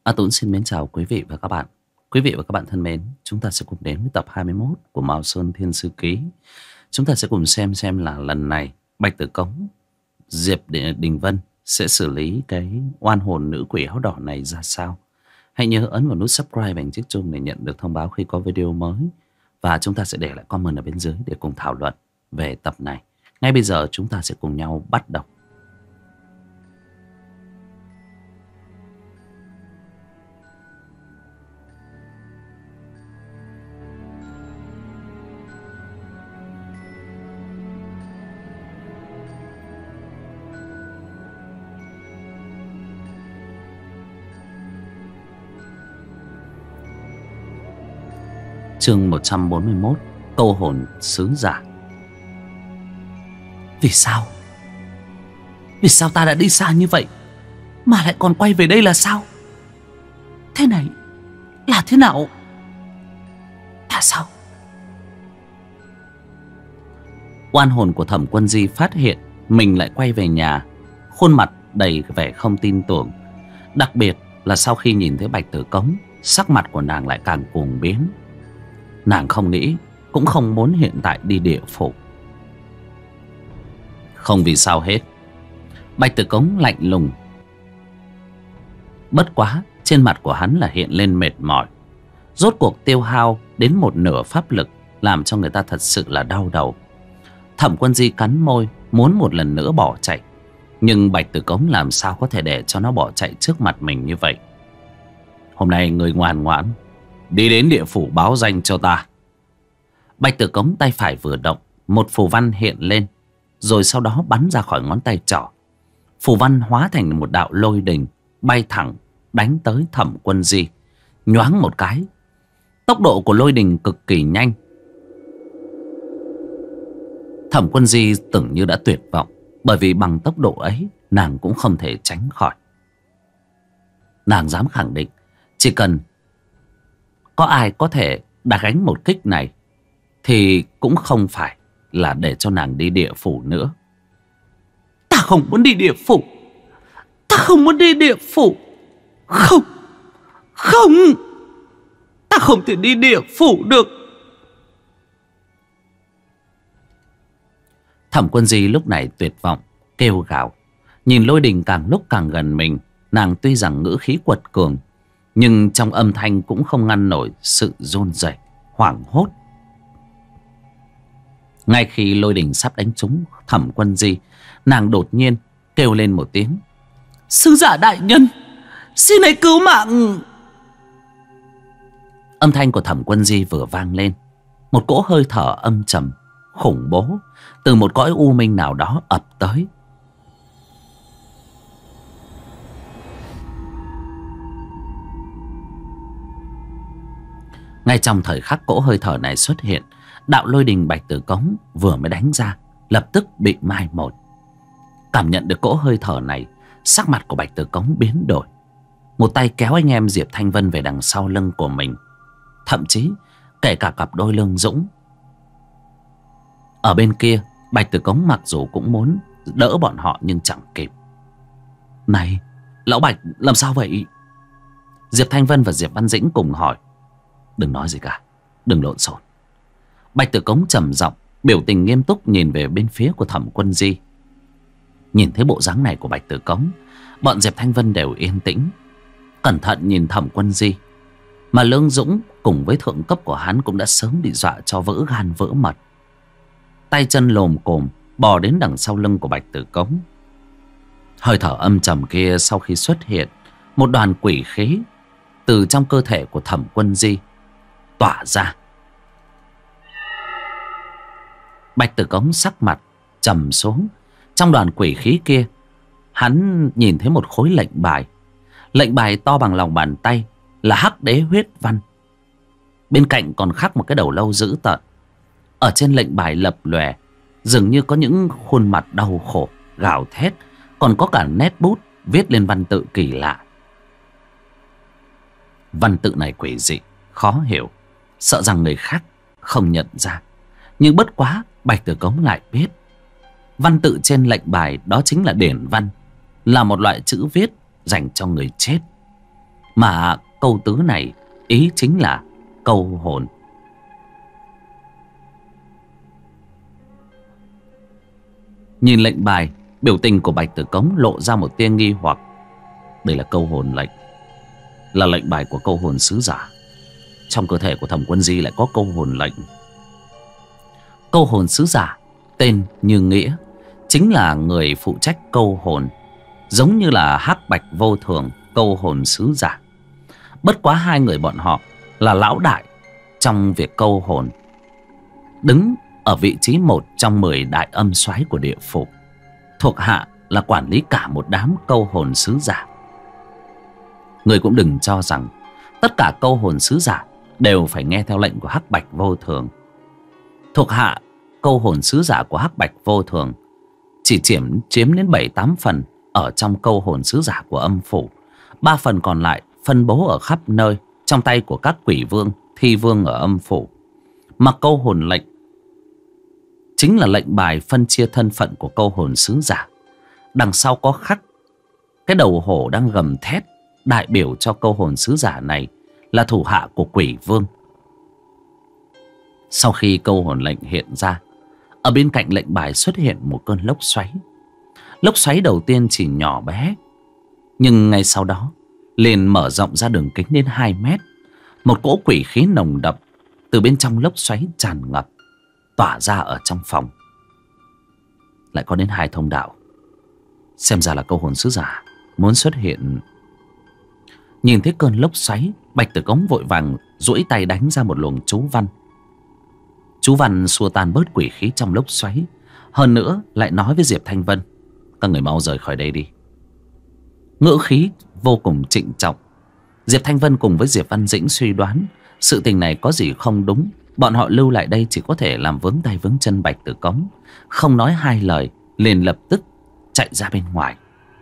Tuấn xin mến chào quý vị và các bạn. Quý vị và các bạn thân mến, chúng ta sẽ cùng đến với tập 21 của Mao Sơn Thiên Sư Ký. Chúng ta sẽ cùng xem là lần này Bạch Tử Cống, Diệp Đình Vân sẽ xử lý cái oan hồn nữ quỷ áo đỏ này ra sao. Hãy nhớ ấn vào nút subscribe và chiếc chuông để nhận được thông báo khi có video mới. Và chúng ta sẽ để lại comment ở bên dưới để cùng thảo luận về tập này. Ngay bây giờ chúng ta sẽ cùng nhau bắt đầu. Chương 141, câu hồn sứ giả. Vì sao? Vì sao ta đã đi xa như vậy mà lại còn quay về đây là sao? Thế này là thế nào? Tại sao? Oan hồn của Thẩm Quân Di phát hiện mình lại quay về nhà, khuôn mặt đầy vẻ không tin tưởng. Đặc biệt là sau khi nhìn thấy Bạch Tử Cống, sắc mặt của nàng lại càng cuồng biến. Nàng không nghĩ, cũng không muốn hiện tại đi địa phủ. Không vì sao hết. Bạch Tử Cống lạnh lùng. Bất quá trên mặt của hắn là hiện lên mệt mỏi. Rốt cuộc tiêu hao đến một nửa pháp lực, làm cho người ta thật sự là đau đầu. Thẩm Quân Di cắn môi, muốn một lần nữa bỏ chạy. Nhưng Bạch Tử Cống làm sao có thể để cho nó bỏ chạy trước mặt mình như vậy. Hôm nay người ngoan ngoãn đi đến địa phủ báo danh cho ta. Bạch Tử Cống tay phải vừa động, một phù văn hiện lên, rồi sau đó bắn ra khỏi ngón tay trỏ. Phù văn hóa thành một đạo lôi đình, bay thẳng đánh tới Thẩm Quân Di. Nhoáng một cái, tốc độ của lôi đình cực kỳ nhanh. Thẩm Quân Di tưởng như đã tuyệt vọng, bởi vì bằng tốc độ ấy nàng cũng không thể tránh khỏi. Nàng dám khẳng định, chỉ cần có ai có thể đá gánh một kích này thì cũng không phải là để cho nàng đi địa phủ nữa. Ta không muốn đi địa phủ. Ta không muốn đi địa phủ. Không. Không. Ta không thể đi địa phủ được. Thẩm Quân Di lúc này tuyệt vọng, kêu gào. Nhìn lôi đình càng lúc càng gần mình. Nàng tuy rằng ngữ khí quật cường, nhưng trong âm thanh cũng không ngăn nổi sự run rẩy, hoảng hốt. Ngay khi lôi đình sắp đánh trúng Thẩm Quân Di, nàng đột nhiên kêu lên một tiếng: Sứ giả đại nhân, xin hãy cứu mạng. Âm thanh của Thẩm Quân Di vừa vang lên, một cỗ hơi thở âm trầm, khủng bố từ một cõi u minh nào đó ập tới. Ngay trong thời khắc cỗ hơi thở này xuất hiện, đạo lôi đình Bạch Tử Cống vừa mới đánh ra lập tức bị mai một. Cảm nhận được cỗ hơi thở này, sắc mặt của Bạch Tử Cống biến đổi. Một tay kéo anh em Diệp Thanh Vân về đằng sau lưng của mình, thậm chí kể cả cặp đôi Lương Dũng. Ở bên kia, Bạch Tử Cống mặc dù cũng muốn đỡ bọn họ nhưng chẳng kịp. Này, lão Bạch, làm sao vậy? Diệp Thanh Vân và Diệp Văn Dĩnh cùng hỏi. Đừng nói gì cả, đừng lộn xộn. Bạch Tử Cống trầm giọng, biểu tình nghiêm túc nhìn về bên phía của Thẩm Quân Di. Nhìn thấy bộ dáng này của Bạch Tử Cống, bọn Diệp Thanh Vân đều yên tĩnh, cẩn thận nhìn Thẩm Quân Di. Mà Lương Dũng cùng với thượng cấp của hắn cũng đã sớm bị dọa cho vỡ gan vỡ mật, tay chân lồm cồm bò đến đằng sau lưng của Bạch Tử Cống. Hơi thở âm trầm kia sau khi xuất hiện, một đoàn quỷ khí từ trong cơ thể của Thẩm Quân Di tỏa ra. Bạch Tử Cống sắc mặt trầm xuống. Trong đoàn quỷ khí kia, hắn nhìn thấy một khối lệnh bài. Lệnh bài to bằng lòng bàn tay, là Hắc Đế huyết văn. Bên cạnh còn khắc một cái đầu lâu dữ tợn. Ở trên lệnh bài lập lòe, dường như có những khuôn mặt đau khổ, gào thét, còn có cả nét bút viết lên văn tự kỳ lạ. Văn tự này quỷ dị, khó hiểu, sợ rằng người khác không nhận ra. Nhưng bất quá Bạch Tử Cống lại biết văn tự trên lệnh bài đó chính là điển văn, là một loại chữ viết dành cho người chết. Mà câu tứ này ý chính là câu hồn. Nhìn lệnh bài, biểu tình của Bạch Tử Cống lộ ra một tia nghi hoặc. Đây là câu hồn lệnh, là lệnh bài của câu hồn sứ giả. Trong cơ thể của Thẩm Quân Di lại có câu hồn lệnh. Câu hồn sứ giả tên như nghĩa, chính là người phụ trách câu hồn, giống như là Hắc Bạch Vô Thường câu hồn sứ giả. Bất quá hai người bọn họ là lão đại trong việc câu hồn, đứng ở vị trí 1 trong 10 đại âm soái của địa phủ. Thuộc hạ là quản lý cả một đám câu hồn sứ giả. Người cũng đừng cho rằng tất cả câu hồn sứ giả đều phải nghe theo lệnh của Hắc Bạch Vô Thường. Thuộc hạ câu hồn sứ giả của Hắc Bạch Vô Thường chỉ chiếm đến 7-8 phần ở trong câu hồn sứ giả của âm phủ. 3 phần còn lại phân bố ở khắp nơi trong tay của các quỷ vương, thi vương ở âm phủ. Mà câu hồn lệnh chính là lệnh bài phân chia thân phận của câu hồn sứ giả. Đằng sau có khắc cái đầu hổ đang gầm thét, đại biểu cho câu hồn sứ giả này là thủ hạ của quỷ vương. Sau khi câu hồn lệnh hiện ra, ở bên cạnh lệnh bài xuất hiện một cơn lốc xoáy. Lốc xoáy đầu tiên chỉ nhỏ bé, nhưng ngay sau đó liền mở rộng ra đường kính đến 2 mét. Một cỗ quỷ khí nồng đậm từ bên trong lốc xoáy tràn ngập, tỏa ra ở trong phòng. Lại có đến 2 thông đạo. Xem ra là câu hồn sứ giả muốn xuất hiện. Nhìn thấy cơn lốc xoáy, Bạch Tử Cống vội vàng duỗi tay đánh ra một luồng chú văn. Chú văn xua tan bớt quỷ khí trong lốc xoáy. Hơn nữa lại nói với Diệp Thanh Vân: các người mau rời khỏi đây đi. Ngữ khí vô cùng trịnh trọng. Diệp Thanh Vân cùng với Diệp Văn Dĩnh suy đoán sự tình này có gì không đúng. Bọn họ lưu lại đây chỉ có thể làm vướng tay vướng chân Bạch Tử Cống. Không nói hai lời liền lập tức chạy ra bên ngoài.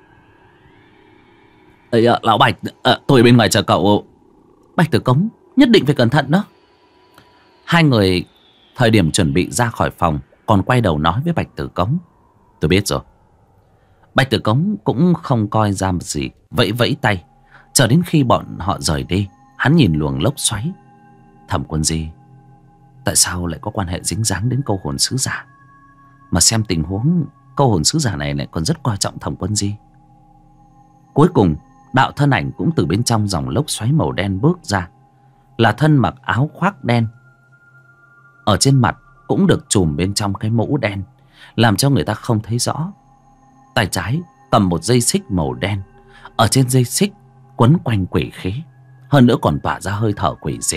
Lão Bạch, tôi ở bên ngoài chờ cậu. Bạch Tử Cống nhất định phải cẩn thận đó. Hai người thời điểm chuẩn bị ra khỏi phòng còn quay đầu nói với Bạch Tử Cống: tôi biết rồi. Bạch Tử Cống cũng không coi ra gì, vẫy vẫy tay. Chờ đến khi bọn họ rời đi, hắn nhìn luồng lốc xoáy. Thẩm Quân Di tại sao lại có quan hệ dính dáng đến câu hồn sứ giả? Mà xem tình huống, câu hồn sứ giả này lại còn rất coi trọng Thẩm Quân Di. Cuối cùng đạo thân ảnh cũng từ bên trong dòng lốc xoáy màu đen bước ra. Là thân mặc áo khoác đen, ở trên mặt cũng được trùm bên trong cái mũ đen, làm cho người ta không thấy rõ. Tay trái cầm một dây xích màu đen, ở trên dây xích quấn quanh quỷ khí, hơn nữa còn tỏa ra hơi thở quỷ dị.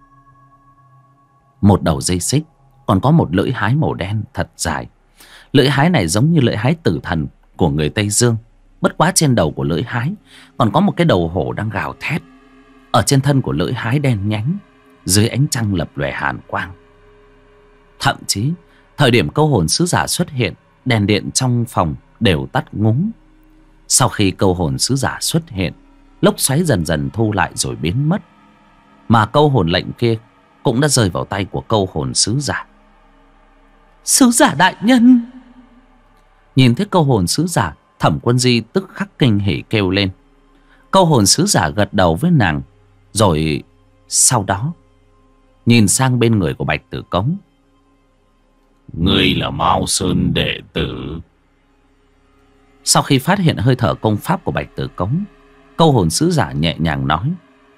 Một đầu dây xích còn có một lưỡi hái màu đen thật dài. Lưỡi hái này giống như lưỡi hái tử thần của người Tây Dương. Bất quá trên đầu của lưỡi hái còn có một cái đầu hổ đang gào thét. Ở trên thân của lưỡi hái đen nhánh, dưới ánh trăng lập lòe hàn quang. Thậm chí thời điểm câu hồn sứ giả xuất hiện, đèn điện trong phòng đều tắt ngúm. Sau khi câu hồn sứ giả xuất hiện, lốc xoáy dần dần thu lại rồi biến mất. Mà câu hồn lệnh kia cũng đã rơi vào tay của câu hồn sứ giả. Sứ giả đại nhân! Nhìn thấy câu hồn sứ giả, Thẩm Quân Di tức khắc kinh hỉ kêu lên. Câu hồn sứ giả gật đầu với nàng, rồi sau đó nhìn sang bên người của Bạch Tử Cống. Ngươi là Mao Sơn đệ tử. Sau khi phát hiện hơi thở công pháp của Bạch Tử Cống, câu hồn sứ giả nhẹ nhàng nói: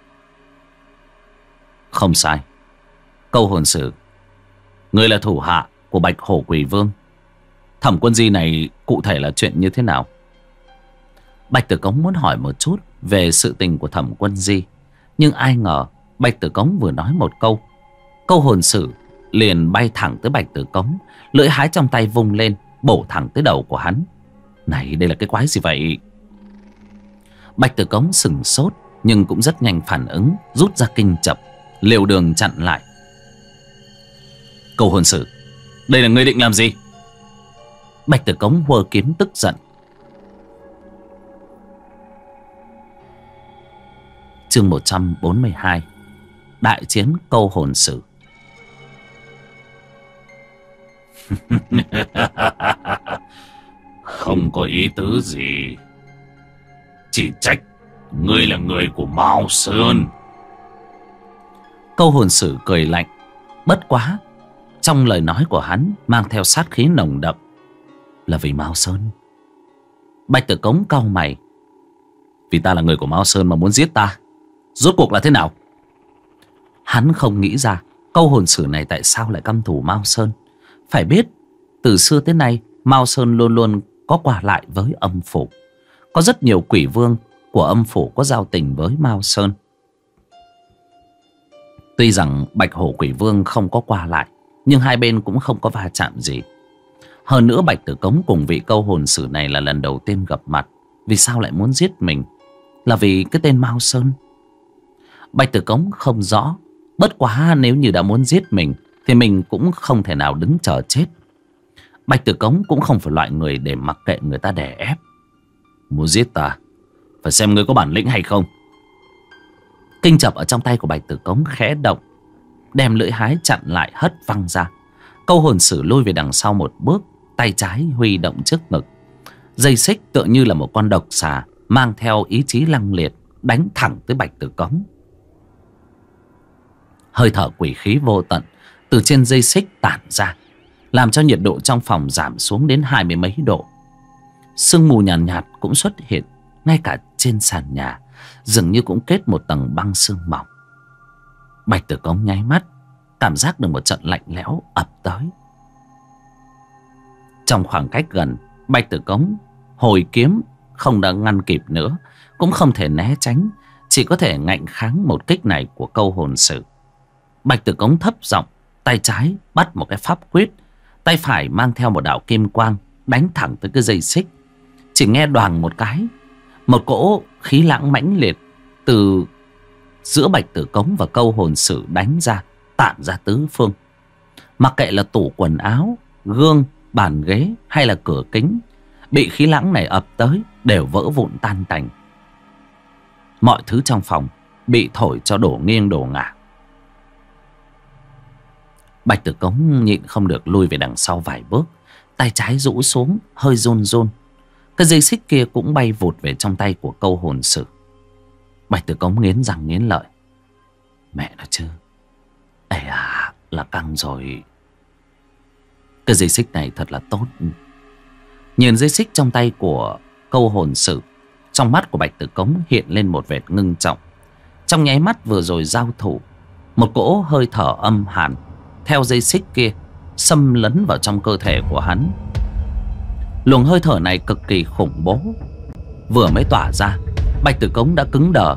không sai, câu hồn sử, ngươi là thủ hạ của Bạch Hổ Quỷ Vương. Thẩm Quân Di này cụ thể là chuyện như thế nào? Bạch Tử Cống muốn hỏi một chút về sự tình của Thẩm Quân Di, nhưng ai ngờ Bạch Tử Cống vừa nói một câu, câu hồn sử liền bay thẳng tới Bạch Tử Cống, lưỡi hái trong tay vung lên bổ thẳng tới đầu của hắn. Này, đây là cái quái gì vậy? Bạch Tử Cống sừng sốt nhưng cũng rất nhanh phản ứng, rút ra kinh chập liều đường chặn lại. Câu hồn sử, đây là ngươi định làm gì? Bạch Tử Cống hùa kiếm tức giận. Chương 142, đại chiến câu hồn sử. Không có ý tứ gì, chỉ trách Ngươi là người của Mao Sơn. Câu hồn sử cười lạnh. Bất quá, trong lời nói của hắn mang theo sát khí nồng đậm. Là vì Mao Sơn. Bạch Tử Cống cau mày. Vì ta là người của Mao Sơn mà muốn giết ta, rốt cuộc là thế nào? Hắn không nghĩ ra câu hồn sử này tại sao lại căm thù Mao Sơn. Phải biết, từ xưa tới nay Mao Sơn luôn luôn có qua lại với âm phủ. Có rất nhiều quỷ vương của âm phủ có giao tình với Mao Sơn. Tuy rằng Bạch Hổ Quỷ Vương không có qua lại, nhưng hai bên cũng không có va chạm gì. Hơn nữa Bạch Tử Cống cùng vị câu hồn sử này là lần đầu tiên gặp mặt. Vì sao lại muốn giết mình? Là vì cái tên Mao Sơn. Bạch Tử Cống không rõ. Bất quá nếu như đã muốn giết mình thì mình cũng không thể nào đứng chờ chết. Bạch Tử Cống cũng không phải loại người để mặc kệ người ta đè ép. Muốn giết ta, phải xem ngươi có bản lĩnh hay không. Kinh chập ở trong tay của Bạch Tử Cống khẽ động, đem lưỡi hái chặn lại, hất văng ra. Câu hồn sử lui về đằng sau một bước, tay trái huy động trước ngực. Dây xích tựa như là một con độc xà mang theo ý chí lăng liệt, đánh thẳng tới Bạch Tử Cống. Hơi thở quỷ khí vô tận từ trên dây xích tản ra, làm cho nhiệt độ trong phòng giảm xuống đến 20 mấy độ. Sương mù nhàn nhạt cũng xuất hiện. Ngay cả trên sàn nhà dường như cũng kết một tầng băng sương mỏng. Bạch Tử Cống nháy mắt, cảm giác được một trận lạnh lẽo ập tới. Trong khoảng cách gần, Bạch Tử Cống hồi kiếm không đã ngăn kịp nữa, cũng không thể né tránh, chỉ có thể ngạnh kháng một kích này của câu hồn sử. Bạch Tử Cống thấp giọng, tay trái bắt một cái pháp quyết, tay phải mang theo một đạo kim quang đánh thẳng tới cái dây xích. Chỉ nghe đoàng một cái, một cỗ khí lãng mãnh liệt từ giữa Bạch Tử Cống và câu hồn sử đánh ra, tản ra tứ phương. Mặc kệ là tủ quần áo, gương, bàn ghế hay là cửa kính, bị khí lãng này ập tới đều vỡ vụn tan tành. Mọi thứ trong phòng bị thổi cho đổ nghiêng đổ ngả. Bạch Tử Cống nhịn không được lui về đằng sau vài bước, tay trái rũ xuống, hơi run run. Cái dây xích kia cũng bay vụt về trong tay của câu hồn sử. Bạch Tử Cống nghiến răng nghiến lợi. Mẹ nó chứ, ây à, là căng rồi. Cái dây xích này thật là tốt. Nhìn dây xích trong tay của câu hồn sử, trong mắt của Bạch Tử Cống hiện lên một vệt ngưng trọng. Trong nháy mắt vừa rồi giao thủ, một cỗ hơi thở âm hàn theo dây xích kia xâm lấn vào trong cơ thể của hắn. Luồng hơi thở này cực kỳ khủng bố. Vừa mới tỏa ra, Bạch Tử Cống đã cứng đờ.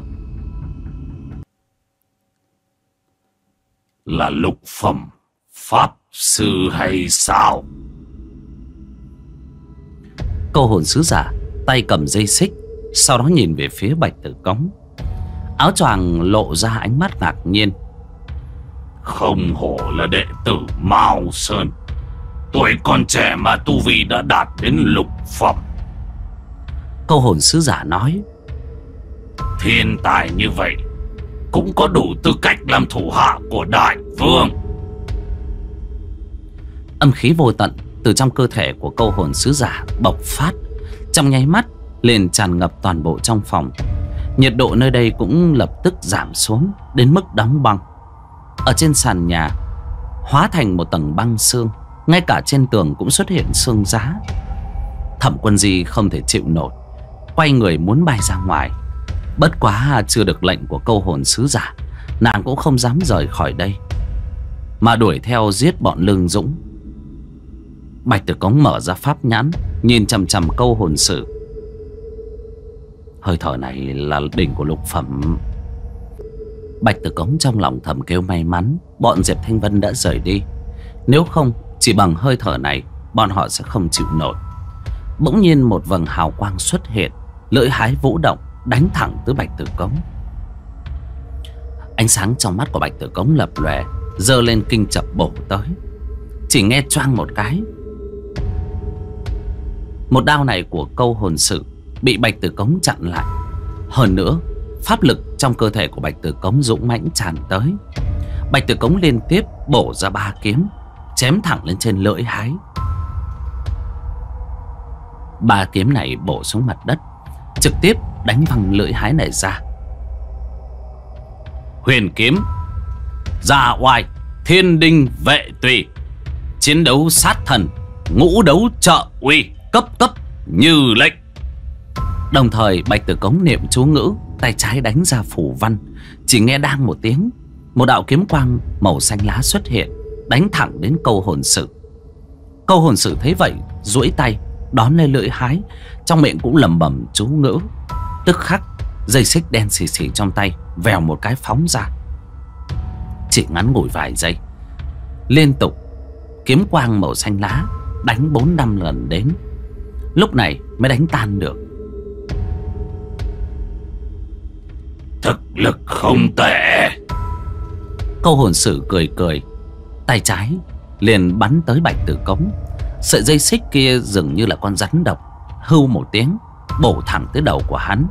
Là lục phẩm pháp sư hay sao? Câu hồn sứ giả tay cầm dây xích, sau đó nhìn về phía Bạch Tử Cống. Áo choàng lộ ra ánh mắt ngạc nhiên. Không hổ là đệ tử Mao Sơn, tuổi còn trẻ mà tu vi đã đạt đến lục phẩm. Câu hồn sứ giả nói. Thiên tài như vậy cũng có đủ tư cách làm thủ hạ của đại vương. Âm khí vô tận từ trong cơ thể của câu hồn sứ giả bộc phát, trong nháy mắt liền tràn ngập toàn bộ trong phòng. Nhiệt độ nơi đây cũng lập tức giảm xuống đến mức đóng băng. Ở trên sàn nhà hóa thành một tầng băng sương, ngay cả trên tường cũng xuất hiện sương giá. Thẩm Quân Di không thể chịu nổi, quay người muốn bay ra ngoài. Bất quá chưa được lệnh của câu hồn sứ giả, nàng cũng không dám rời khỏi đây, mà đuổi theo giết bọn Lương Dũng. Bạch Tử Cống mở ra pháp nhãn, nhìn chằm chằm câu hồn sử. Hơi thở này là đỉnh của lục phẩm. Bạch Tử Cống trong lòng thầm kêu may mắn bọn Diệp Thanh Vân đã rời đi. Nếu không, chỉ bằng hơi thở này, bọn họ sẽ không chịu nổi. Bỗng nhiên một vầng hào quang xuất hiện, lưỡi hái vũ động, đánh thẳng tới Bạch Tử Cống. Ánh sáng trong mắt của Bạch Tử Cống lập lòe, giơ lên kinh chập bổ tới. Chỉ nghe choang một cái, một đao này của câu hồn sử bị Bạch Tử Cống chặn lại. Hơn nữa, pháp lực trong cơ thể của Bạch Tử Cống dũng mãnh tràn tới. Bạch Tử Cống liên tiếp bổ ra 3 kiếm, chém thẳng lên trên lưỡi hái. 3 kiếm này bổ xuống mặt đất, trực tiếp đánh văng lưỡi hái này ra. Huyền kiếm, Gia Oai, Thiên Đinh Vệ Tùy, chiến đấu sát thần, ngũ đấu trợ uy, cấp như lệnh. Đồng thời Bạch Tử Cống niệm chú ngữ, tay trái đánh ra phủ văn. Chỉ nghe đang một tiếng, một đạo kiếm quang màu xanh lá xuất hiện, đánh thẳng đến Câu Hồn Sử. Câu Hồn Sử thấy vậy duỗi tay đón lên lưỡi hái, trong miệng cũng lẩm bẩm chú ngữ. Tức khắc dây xích đen xì xì trong tay vèo một cái phóng ra. Chỉ ngắn ngủi vài giây, liên tục kiếm quang màu xanh lá đánh 4-5 lần đến, lúc này mới đánh tan được. Thực lực không tệ. Câu Hồn Sử cười cười, tay trái liền bắn tới Bạch Tử Cống. Sợi dây xích kia dường như là con rắn độc, hưu một tiếng bổ thẳng tới đầu của hắn.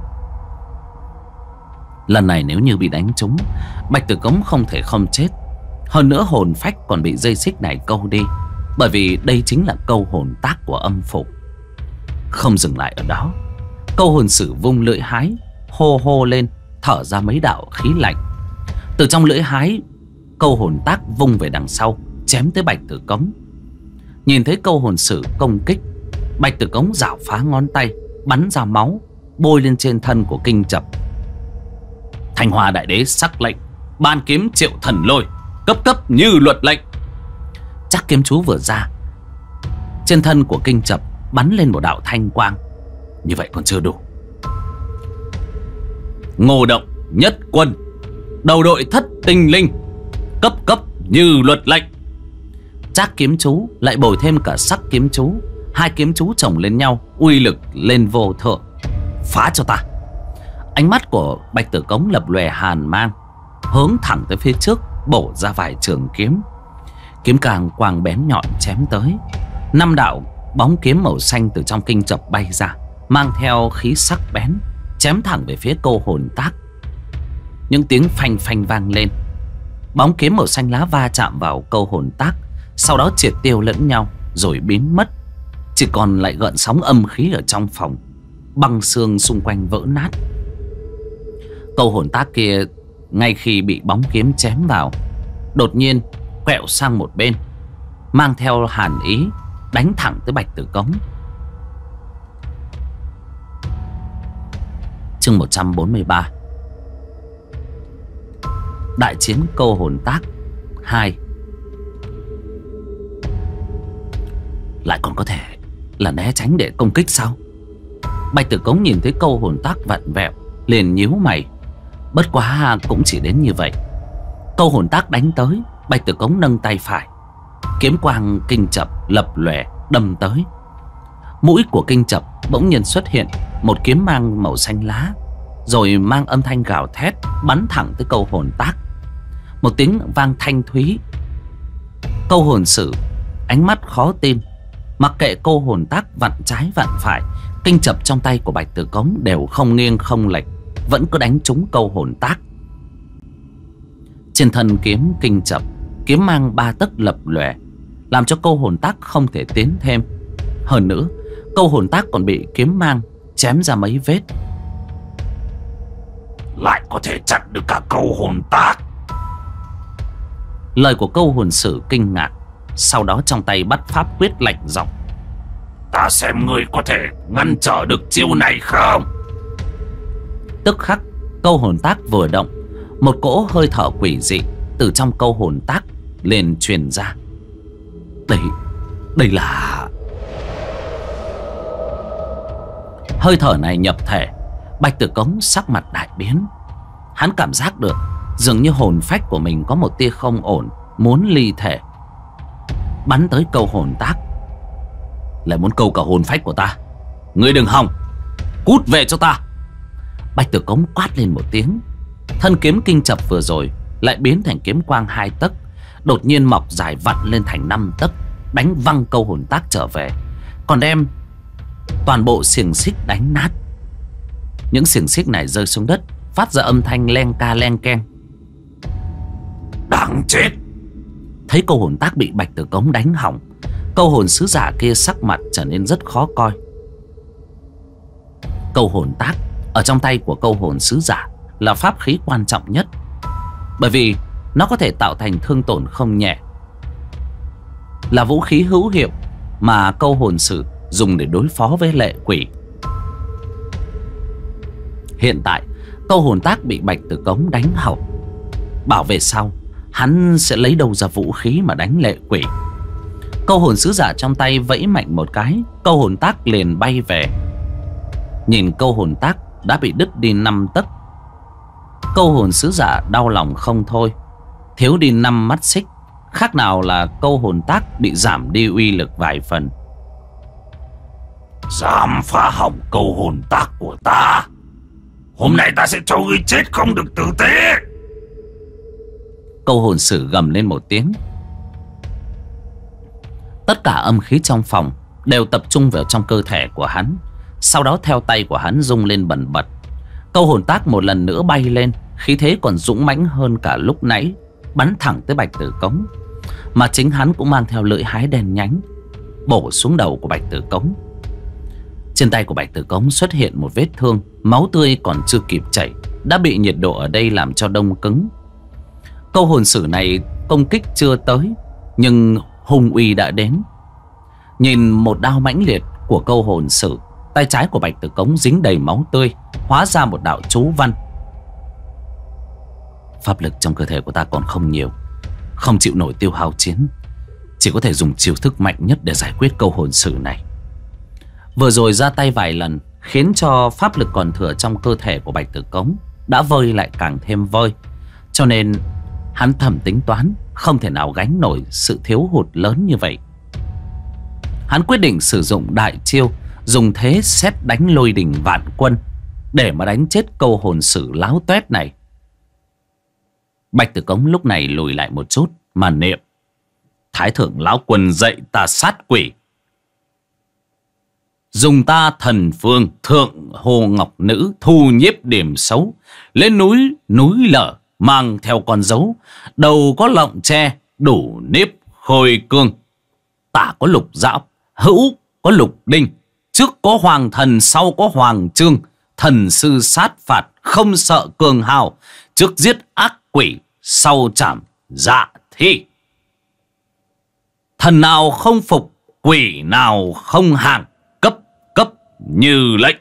Lần này nếu như bị đánh trúng, Bạch Tử Cống không thể không chết. Hơn nữa hồn phách còn bị dây xích này câu đi, bởi vì đây chính là câu hồn tác của âm phủ. Không dừng lại ở đó, Câu Hồn Sử vung lưỡi hái, hô hô lên, thở ra mấy đạo khí lạnh. Từ trong lưỡi hái, câu hồn tác vung về đằng sau, chém tới Bạch Tử Cống. Nhìn thấy Câu Hồn Sử công kích, Bạch Tử Cống giảo phá ngón tay, bắn ra máu bôi lên trên thân của Kinh Chập. Thanh Hoa Đại Đế sắc lệnh, ban kiếm Triệu Thần Lôi, cấp như luật lệnh. Chắc kiếm chú vừa ra, trên thân của Kinh Chập bắn lên một đạo thanh quang. Như vậy còn chưa đủ. Ngô Động Nhất Quân, đầu đội Thất Tinh Linh, cấp như luật lệnh. Chắc kiếm chú lại bồi thêm cả sắc kiếm chú, hai kiếm chú chồng lên nhau, uy lực lên vô thượng. Phá cho ta. Ánh mắt của Bạch Tử Cống lập lòe hàn mang, hướng thẳng tới phía trước bổ ra vài trường kiếm. Kiếm càng quang bén nhọn chém tới. 5 đạo bóng kiếm màu xanh từ trong Kinh Chập bay ra, mang theo khí sắc bén, chém thẳng về phía câu hồn tác. Những tiếng phanh phanh vang lên. Bóng kiếm màu xanh lá va chạm vào câu hồn tác, sau đó triệt tiêu lẫn nhau rồi biến mất. Chỉ còn lại gợn sóng âm khí ở trong phòng, băng xương xung quanh vỡ nát. Câu hồn tác kia ngay khi bị bóng kiếm chém vào, đột nhiên quẹo sang một bên, mang theo hàn ý đánh thẳng tới Bạch Tử Cống. Chương 143, Đại chiến câu hồn tác 2. Lại còn có thể là né tránh để công kích sao? Bạch Tử Cống nhìn thấy câu hồn tác vặn vẹo, liền nhíu mày. Bất quá cũng chỉ đến như vậy. Câu hồn tác đánh tới, Bạch Tử Cống nâng tay phải, kiếm quang Kinh Chập lập lòe đâm tới. Mũi của Kinh Chập bỗng nhiên xuất hiện một kiếm mang màu xanh lá, rồi mang âm thanh gào thét bắn thẳng tới câu hồn tác. Một tiếng vang thanh thúy. Câu Hồn Sử ánh mắt khó tin, mặc kệ câu hồn tác vặn trái vặn phải, Kinh Chập trong tay của Bạch Tử Cống đều không nghiêng không lệch, vẫn cứ đánh trúng câu hồn tác. Trên thân kiếm Kinh Chập, kiếm mang 3 tấc lập lòe, làm cho câu hồn tác không thể tiến thêm. Hơn nữa, câu hồn tác còn bị kiếm mang chém ra mấy vết. Lại có thể chặn được cả câu hồn tác. Lời của Câu Hồn Sử kinh ngạc, sau đó trong tay bắt pháp quyết lạnh giọng: Ta xem ngươi có thể ngăn trở được chiêu này không? Tức khắc câu hồn tác vừa động, một cỗ hơi thở quỷ dị từ trong câu hồn tác liền truyền ra. Đây là... Hơi thở này nhập thể, Bạch Tử Cống sắc mặt đại biến. Hắn cảm giác được dường như hồn phách của mình có một tia không ổn, muốn ly thể, bắn tới câu hồn tác. Lại muốn câu cả hồn phách của ta? Ngươi đừng hòng, cút về cho ta! Bạch Tử Cống quát lên một tiếng. Thân kiếm Kinh Chập vừa rồi lại biến thành kiếm quang 2 tấc, đột nhiên mọc dài vặn lên thành 5 tấc, đánh văng câu hồn tác trở về, còn đem toàn bộ xiềng xích đánh nát. Những xiềng xích này rơi xuống đất, phát ra âm thanh len ca len keng. Đáng chết! Thấy câu hồn tác bị Bạch Tử Cống đánh hỏng, câu hồn sứ giả kia sắc mặt trở nên rất khó coi. Câu hồn tác ở trong tay của câu hồn sứ giả là pháp khí quan trọng nhất, bởi vì nó có thể tạo thành thương tổn không nhẹ, là vũ khí hữu hiệu mà câu hồn sử dùng để đối phó với lệ quỷ. Hiện tại câu hồn tác bị Bạch Tử Cống đánh hỏng, bảo về sau hắn sẽ lấy đâu ra vũ khí mà đánh lệ quỷ. Câu hồn sứ giả trong tay vẫy mạnh một cái, câu hồn tác liền bay về. Nhìn câu hồn tác đã bị đứt đi 5 tấc, câu hồn sứ giả đau lòng không thôi. Thiếu đi 5 mắt xích, khác nào là câu hồn tác bị giảm đi uy lực vài phần. Dám phá hỏng câu hồn tác của ta, hôm nay ta sẽ cho ngươi chết không được tử tế. Câu hồn sử gầm lên một tiếng. Tất cả âm khí trong phòng đều tập trung vào trong cơ thể của hắn, sau đó theo tay của hắn rung lên bần bật. Câu hồn tác một lần nữa bay lên, khí thế còn dũng mãnh hơn cả lúc nãy, bắn thẳng tới Bạch Tử Cống. Mà chính hắn cũng mang theo lưỡi hái đen nhánh bổ xuống đầu của Bạch Tử Cống. Trên tay của Bạch Tử Cống xuất hiện một vết thương, máu tươi còn chưa kịp chảy đã bị nhiệt độ ở đây làm cho đông cứng. Câu hồn sử này công kích chưa tới, nhưng hung uy đã đến. Nhìn một đao mãnh liệt của câu hồn sử, tay trái của Bạch Tử Cống dính đầy máu tươi, hóa ra một đạo chú văn. Pháp lực trong cơ thể của ta còn không nhiều, không chịu nổi tiêu hao chiến, chỉ có thể dùng chiêu thức mạnh nhất để giải quyết câu hồn sử này. Vừa rồi ra tay vài lần khiến cho pháp lực còn thừa trong cơ thể của Bạch Tử Cống đã vơi lại càng thêm vơi, cho nên hắn thầm tính toán không thể nào gánh nổi sự thiếu hụt lớn như vậy. Hắn quyết định sử dụng đại chiêu, dùng thế sét đánh lôi đình vạn quân để mà đánh chết câu hồn sử láo toét này. Bạch Tử Cống lúc này lùi lại một chút mà niệm: Thái thượng lão quân dạy ta sát quỷ, dùng ta thần phương thượng hồ ngọc nữ thu nhiếp điểm xấu, lên núi núi lở mang theo con dấu, đầu có lọng tre đủ nếp khôi cương, tả có lục dạo, hữu có lục đinh, trước có hoàng thần sau có hoàng trương, thần sư sát phạt không sợ cường hào, trước giết ác quỷ sau chảm dạ thi, thần nào không phục quỷ nào không hàng, cấp cấp như lệnh.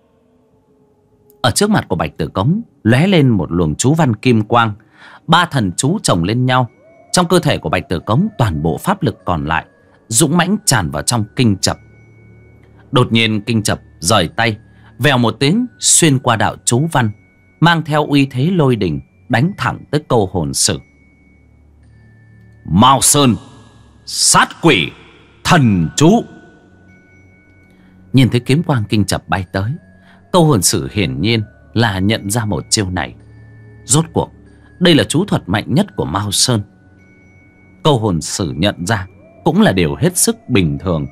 Ở trước mặt của Bạch Tử Cống lóe lên một luồng chú văn kim quang, 3 thần chú chồng lên nhau. Trong cơ thể của Bạch Tử Cống toàn bộ pháp lực còn lại dũng mãnh tràn vào trong kinh chập. Đột nhiên kinh chập rời tay, vèo một tiếng xuyên qua đạo chú văn, mang theo uy thế lôi đình đánh thẳng tới câu hồn sử. Mao Sơn sát quỷ thần chú. Nhìn thấy kiếm quang kinh chập bay tới, câu hồn sử hiển nhiên là nhận ra một chiêu này. Rốt cuộc đây là chú thuật mạnh nhất của Mao Sơn. Câu hồn sử nhận ra cũng là điều hết sức bình thường.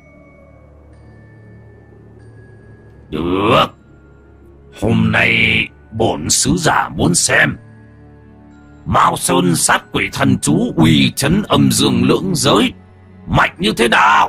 Được, hôm nay bổn sứ giả muốn xem Mao Sơn sát quỷ thần chú uy chấn âm dương lưỡng giới mạnh như thế nào.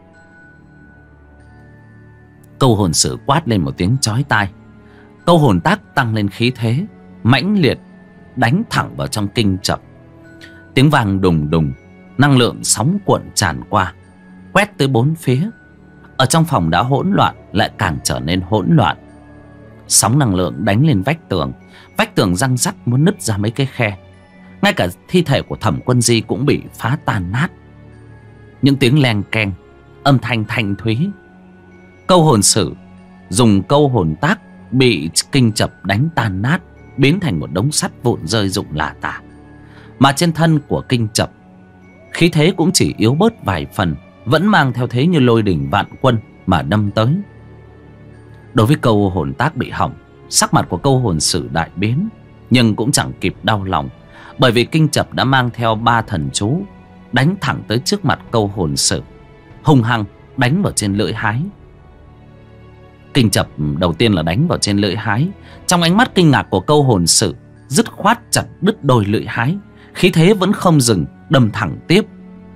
Câu hồn sử quát lên một tiếng chói tai. Câu hồn tác tăng lên khí thế mãnh liệt, đánh thẳng vào trong kinh chập. Tiếng vang đùng đùng, năng lượng sóng cuộn tràn qua, quét tới bốn phía. Ở trong phòng đã hỗn loạn lại càng trở nên hỗn loạn. Sóng năng lượng đánh lên vách tường răng rắc muốn nứt ra mấy cái khe. Ngay cả thi thể của Thẩm Quân Di cũng bị phá tan nát. Những tiếng leng keng, âm thanh thanh thúy. Câu hồn sử dùng câu hồn tác bị kinh chập đánh tan nát, biến thành một đống sắt vụn rơi rụng lả tả. Mà trên thân của kinh chập, khí thế cũng chỉ yếu bớt vài phần, vẫn mang theo thế như lôi đỉnh vạn quân mà đâm tới. Đối với câu hồn tác bị hỏng, sắc mặt của câu hồn sử đại biến, nhưng cũng chẳng kịp đau lòng, bởi vì kinh chập đã mang theo 3 thần chú đánh thẳng tới trước mặt câu hồn sử, hung hăng đánh vào trên lưỡi hái. Kinh chập đầu tiên là đánh vào trên lưỡi hái. Trong ánh mắt kinh ngạc của câu hồn sử, dứt khoát chặt đứt đôi lưỡi hái, khí thế vẫn không dừng, đâm thẳng tiếp.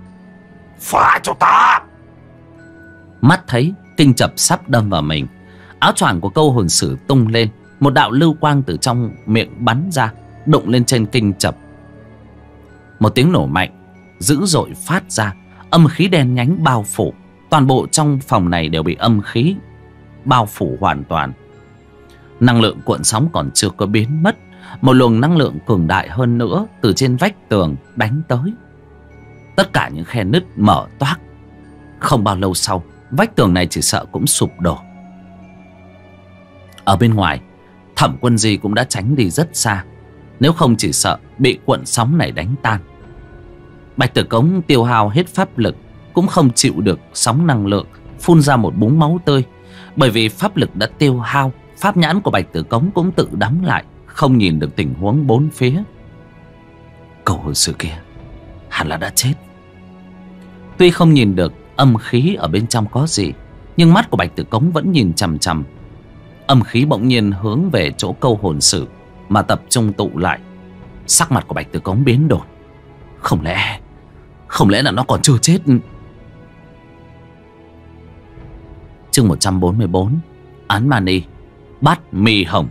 Phá cho ta! Mắt thấy kinh chập sắp đâm vào mình, Áo choàng của câu hồn sử tung lên, một đạo lưu quang từ trong miệng bắn ra, đụng lên trên kinh chập. Một tiếng nổ mạnh dữ dội phát ra, âm khí đen nhánh bao phủ. Toàn bộ trong phòng này đều bị âm khí bao phủ hoàn toàn. Năng lượng cuộn sóng còn chưa có biến mất, một luồng năng lượng cường đại hơn nữa từ trên vách tường đánh tới. Tất cả những khe nứt mở toác. Không bao lâu sau, vách tường này chỉ sợ cũng sụp đổ. Ở bên ngoài, Thẩm Quân Di cũng đã tránh đi rất xa, nếu không chỉ sợ bị cuộn sóng này đánh tan. Bạch Tử Cống tiêu hao hết pháp lực, cũng không chịu được sóng năng lượng, phun ra một búng máu tươi. Bởi vì pháp lực đã tiêu hao, pháp nhãn của Bạch Tử Cống cũng tự đắm lại, không nhìn được tình huống bốn phía. Câu hồn sử kia hẳn là đã chết. Tuy không nhìn được âm khí ở bên trong có gì, nhưng mắt của Bạch Tử Cống vẫn nhìn chằm chằm. Âm khí bỗng nhiên hướng về chỗ câu hồn sử mà tập trung tụ lại. Sắc mặt của Bạch Tử Cống biến đổi. Không lẽ là nó còn chưa chết? Chương 144, Án Mani, Bát Mi Hồng.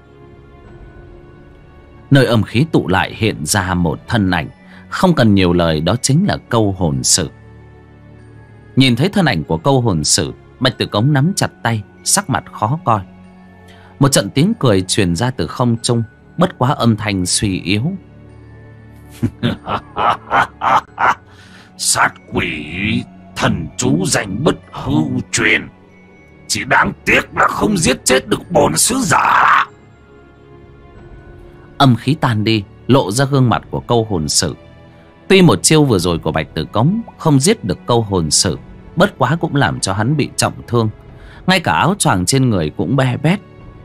Nơi âm khí tụ lại hiện ra một thân ảnh, không cần nhiều lời, đó chính là câu hồn sử. Nhìn thấy thân ảnh của câu hồn sử, Bạch Tử Cống nắm chặt tay, sắc mặt khó coi. Một trận tiếng cười truyền ra từ không trung, bất quá âm thanh suy yếu. Sát quỷ thần chú danh bất hư truyền, chỉ đáng tiếc là không giết chết được bổn sứ giả. Âm khí tan đi, lộ ra gương mặt của câu hồn sử. Tuy một chiêu vừa rồi của Bạch Tử Cống không giết được câu hồn sử, bất quá cũng làm cho hắn bị trọng thương, ngay cả áo choàng trên người cũng be bét.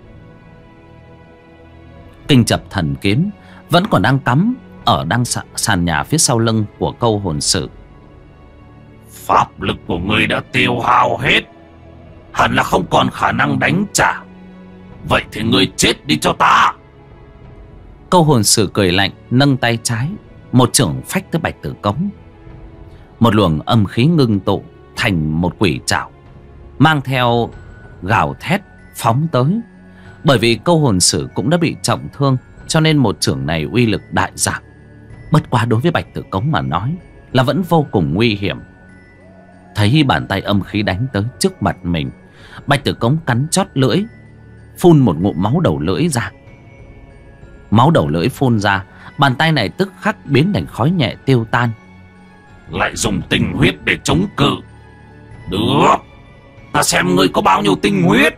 Kinh chập thần kiếm vẫn còn đang cắm ở sàn nhà phía sau lưng của câu hồn sử. Pháp lực của ngươi đã tiêu hao hết, hẳn là không còn khả năng đánh trả. Vậy thì ngươi chết đi cho ta. Câu hồn sử cười lạnh, nâng tay trái, một chưởng phách tới Bạch Tử Cống. Một luồng âm khí ngưng tụ thành một quỷ trảo, mang theo gào thét phóng tới. Bởi vì câu hồn sử cũng đã bị trọng thương, cho nên một chưởng này uy lực đại giảm. Bất quá đối với Bạch Tử Cống mà nói là vẫn vô cùng nguy hiểm. Thấy bàn tay âm khí đánh tới trước mặt mình, Bạch Tử Cống cắn chót lưỡi, phun một ngụm máu đầu lưỡi ra. Máu đầu lưỡi phun ra, bàn tay này tức khắc biến thành khói nhẹ tiêu tan. Lại dùng tinh huyết để chống cự. Được, ta xem ngươi có bao nhiêu tinh huyết.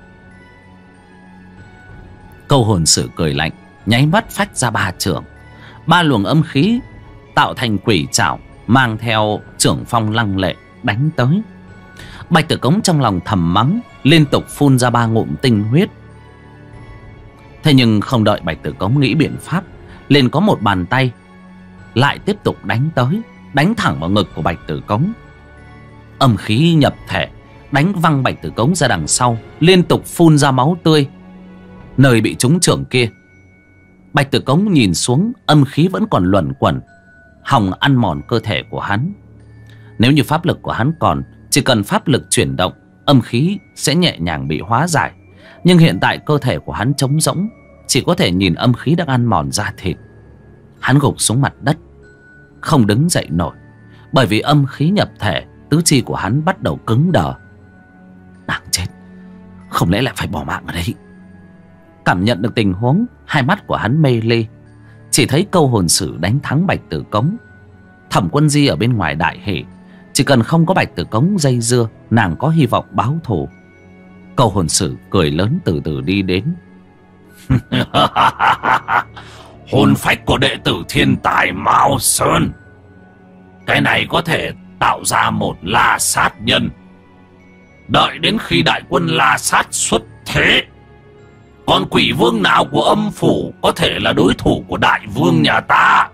Câu hồn sử cười lạnh, nháy mắt phách ra 3 chưởng. 3 luồng âm khí tạo thành quỷ trảo, mang theo chưởng phong lăng lệ đánh tới. Bạch Tử Cống trong lòng thầm mắng, liên tục phun ra 3 ngụm tinh huyết. Thế nhưng không đợi Bạch Tử Cống nghĩ biện pháp, liền có một bàn tay lại tiếp tục đánh tới, đánh thẳng vào ngực của Bạch Tử Cống. Âm khí nhập thể, đánh văng Bạch Tử Cống ra đằng sau, liên tục phun ra máu tươi. Nơi bị trúng chưởng kia, Bạch Tử Cống nhìn xuống, âm khí vẫn còn luẩn quẩn, hòng ăn mòn cơ thể của hắn. Nếu như pháp lực của hắn còn, chỉ cần pháp lực chuyển động, âm khí sẽ nhẹ nhàng bị hóa giải. Nhưng hiện tại cơ thể của hắn trống rỗng, chỉ có thể nhìn âm khí đang ăn mòn da thịt. Hắn gục xuống mặt đất, không đứng dậy nổi, bởi vì âm khí nhập thể, tứ chi của hắn bắt đầu cứng đờ. Đáng chết, không lẽ lại phải bỏ mạng ở đây? Cảm nhận được tình huống, hai mắt của hắn mê ly. Chỉ thấy câu hồn sử đánh thắng Bạch Tử Cống. Thẩm Quân Di ở bên ngoài đại hỉ, chỉ cần không có Bạch Tử Cống dây dưa, nàng có hy vọng báo thù. Câu hồn sử cười lớn từ từ đi đến. Hồn phách của đệ tử thiên tài Mao Sơn, cái này có thể tạo ra một La Sát nhân. Đợi đến khi đại quân La Sát xuất thế, còn quỷ vương nào của âm phủ có thể là đối thủ của đại vương nhà ta?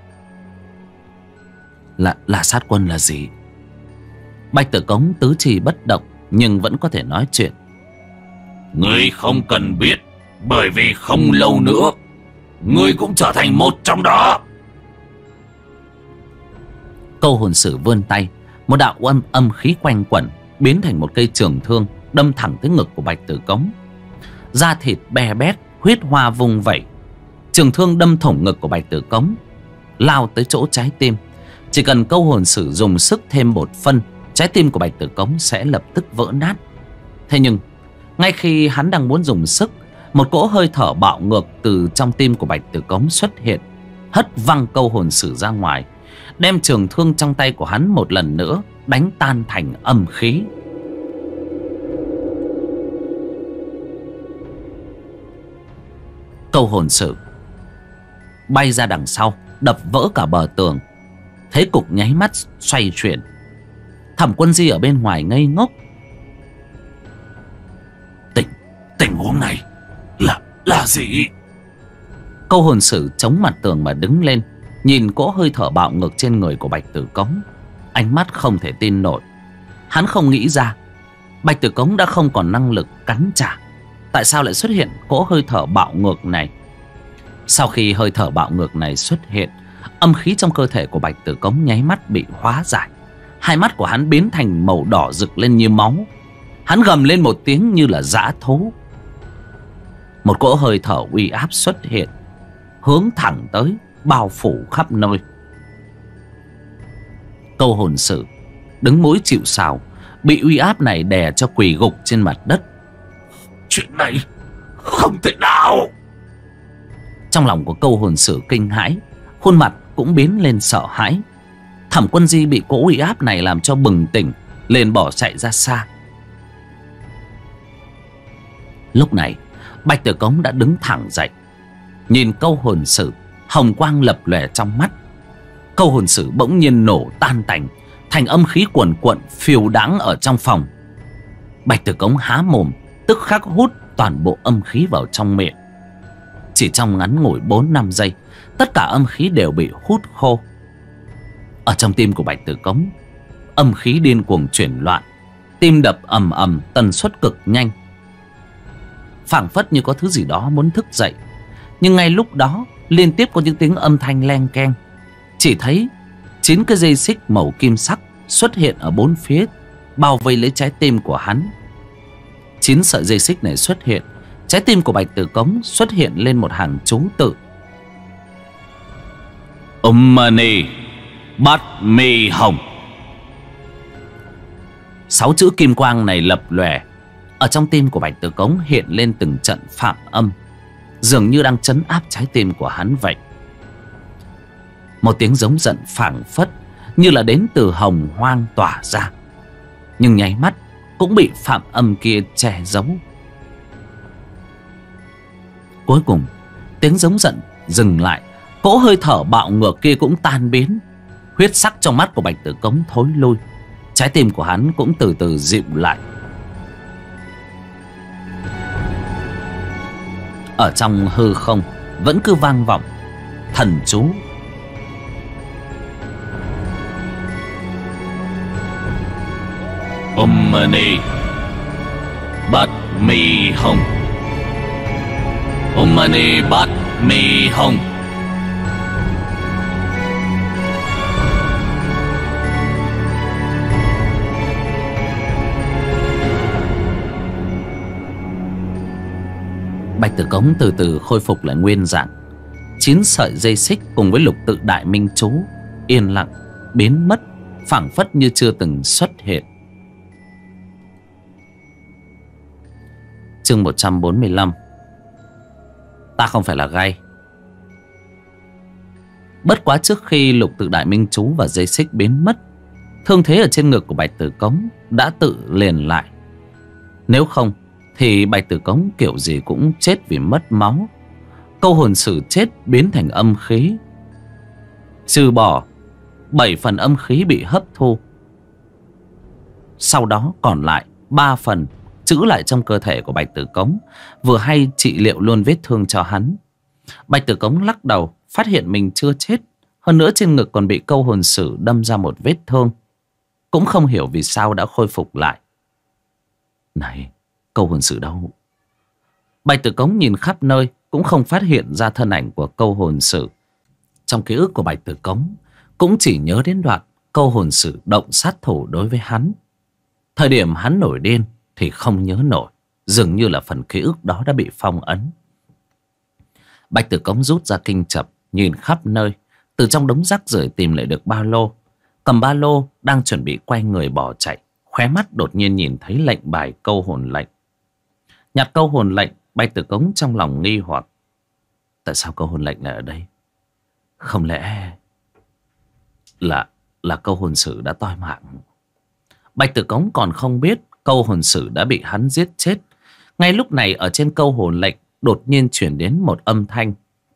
La Sát quân là gì? Bạch Tử Cống tứ chi bất động, nhưng vẫn có thể nói chuyện. Ngươi không cần biết, bởi vì không lâu nữa ngươi cũng trở thành một trong đó. Câu hồn sử vươn tay, một đạo âm khí quanh quẩn, biến thành một cây trường thương, đâm thẳng tới ngực của Bạch Tử Cống. Da thịt bè bét, huyết hoa vung vẩy. Trường thương đâm thủng ngực của Bạch Tử Cống, lao tới chỗ trái tim. Chỉ cần câu hồn sử dùng sức thêm một phân, trái tim của Bạch Tử Cống sẽ lập tức vỡ nát. Thế nhưng ngay khi hắn đang muốn dùng sức, một cỗ hơi thở bạo ngược từ trong tim của Bạch Tử Cống xuất hiện, hất văng câu hồn sử ra ngoài, đem trường thương trong tay của hắn một lần nữa đánh tan thành âm khí. Câu hồn sử bay ra đằng sau, đập vỡ cả bờ tường. Thế cục nháy mắt xoay chuyển. Thẩm Quân Di ở bên ngoài ngây ngốc. Tình huống này là gì? Câu hồn sử chống mặt tường mà đứng lên, nhìn cỗ hơi thở bạo ngược trên người của Bạch Tử Cống, ánh mắt không thể tin nổi. Hắn không nghĩ ra Bạch Tử Cống đã không còn năng lực cắn trả, tại sao lại xuất hiện cỗ hơi thở bạo ngược này? Sau khi hơi thở bạo ngược này xuất hiện, âm khí trong cơ thể của Bạch Tử Cống nháy mắt bị hóa giải. Hai mắt của hắn biến thành màu đỏ rực lên như máu. Hắn gầm lên một tiếng như là dã thú. Một cỗ hơi thở uy áp xuất hiện, hướng thẳng tới, bao phủ khắp nơi. Câu hồn sử đứng mũi chịu sào, bị uy áp này đè cho quỳ gục trên mặt đất. Chuyện này không thể nào! Trong lòng của câu hồn sử kinh hãi, khuôn mặt cũng biến lên sợ hãi. Thẩm Quân Di bị cỗ uy áp này làm cho bừng tỉnh, liền bỏ chạy ra xa. Lúc này Bạch Tử Cống đã đứng thẳng dậy, nhìn câu hồn sử, hồng quang lập lòe trong mắt. Câu hồn sử bỗng nhiên nổ tan tành thành âm khí cuồn cuộn phiêu đãng ở trong phòng. Bạch Tử Cống há mồm, tức khắc hút toàn bộ âm khí vào trong miệng. Chỉ trong ngắn ngủi 4-5 giây, tất cả âm khí đều bị hút khô. Ở trong tim của Bạch Tử Cống, âm khí điên cuồng chuyển loạn, tim đập ầm ầm, tần suất cực nhanh, phảng phất như có thứ gì đó muốn thức dậy. Nhưng ngay lúc đó liên tiếp có những tiếng âm thanh len keng. Chỉ thấy 9 cái dây xích màu kim sắc xuất hiện ở bốn phía, bao vây lấy trái tim của hắn. 9 sợi dây xích này xuất hiện, trái tim của Bạch Tử Cống xuất hiện lên một hàng chú tự: Mani Bát Mi Hồng. 6 chữ kim quang này lập lòe. Ở trong tim của Bạch Tử Cống hiện lên từng trận phạm âm, dường như đang trấn áp trái tim của hắn vậy. Một tiếng giống giận phảng phất như là đến từ hồng hoang tỏa ra, nhưng nháy mắt cũng bị phạm âm kia che giấu. Cuối cùng tiếng giống giận dừng lại, cỗ hơi thở bạo ngược kia cũng tan biến. Huyết sắc trong mắt của Bạch Tử Cống thối lui, trái tim của hắn cũng từ từ dịu lại. Ở trong hư không vẫn cứ vang vọng thần chú: Mani Bát Mi Hồng. Mani Bát Mi Hồng. Bạch Tử Cống từ từ khôi phục lại nguyên dạng. 9 sợi dây xích cùng với lục tự đại minh chú yên lặng biến mất, phảng phất như chưa từng xuất hiện. Chương 145. Ta không phải là gai. Bất quá trước khi lục tự đại minh chú và dây xích biến mất, thương thế ở trên ngực của Bạch Tử Cống đã tự liền lại. Nếu không thì Bạch Tử Cống kiểu gì cũng chết vì mất máu. Câu hồn sử chết biến thành âm khí, trừ bỏ 7 phần âm khí bị hấp thu, sau đó còn lại 3 phần trữ lại trong cơ thể của Bạch Tử Cống, vừa hay trị liệu luôn vết thương cho hắn. Bạch Tử Cống lắc đầu, phát hiện mình chưa chết, hơn nữa trên ngực còn bị câu hồn sử đâm ra một vết thương, cũng không hiểu vì sao đã khôi phục lại. Này, câu hồn sử đâu? Bạch Tử Cống nhìn khắp nơi cũng không phát hiện ra thân ảnh của câu hồn sử. Trong ký ức của Bạch Tử Cống cũng chỉ nhớ đến đoạn câu hồn sử động sát thủ đối với hắn. Thời điểm hắn nổi điên thì không nhớ nổi. Dường như là phần ký ức đó đã bị phong ấn. Bạch Tử Cống rút ra kinh chập, nhìn khắp nơi. Từ trong đống rác rưởi tìm lại được ba lô. Cầm ba lô đang chuẩn bị quay người bỏ chạy, khóe mắt đột nhiên nhìn thấy lệnh bài câu hồn lệnh. Nhặt câu hồn lệnh, Bạch Tử Cống trong lòng nghi hoặc. Tại sao câu hồn lệnh lại ở đây? Không lẽ là câu hồn sử đã toi mạng? Bạch Tử Cống còn không biết câu hồn sử đã bị hắn giết chết. Ngay lúc này ở trên câu hồn lệnh đột nhiên chuyển đến một âm thanh.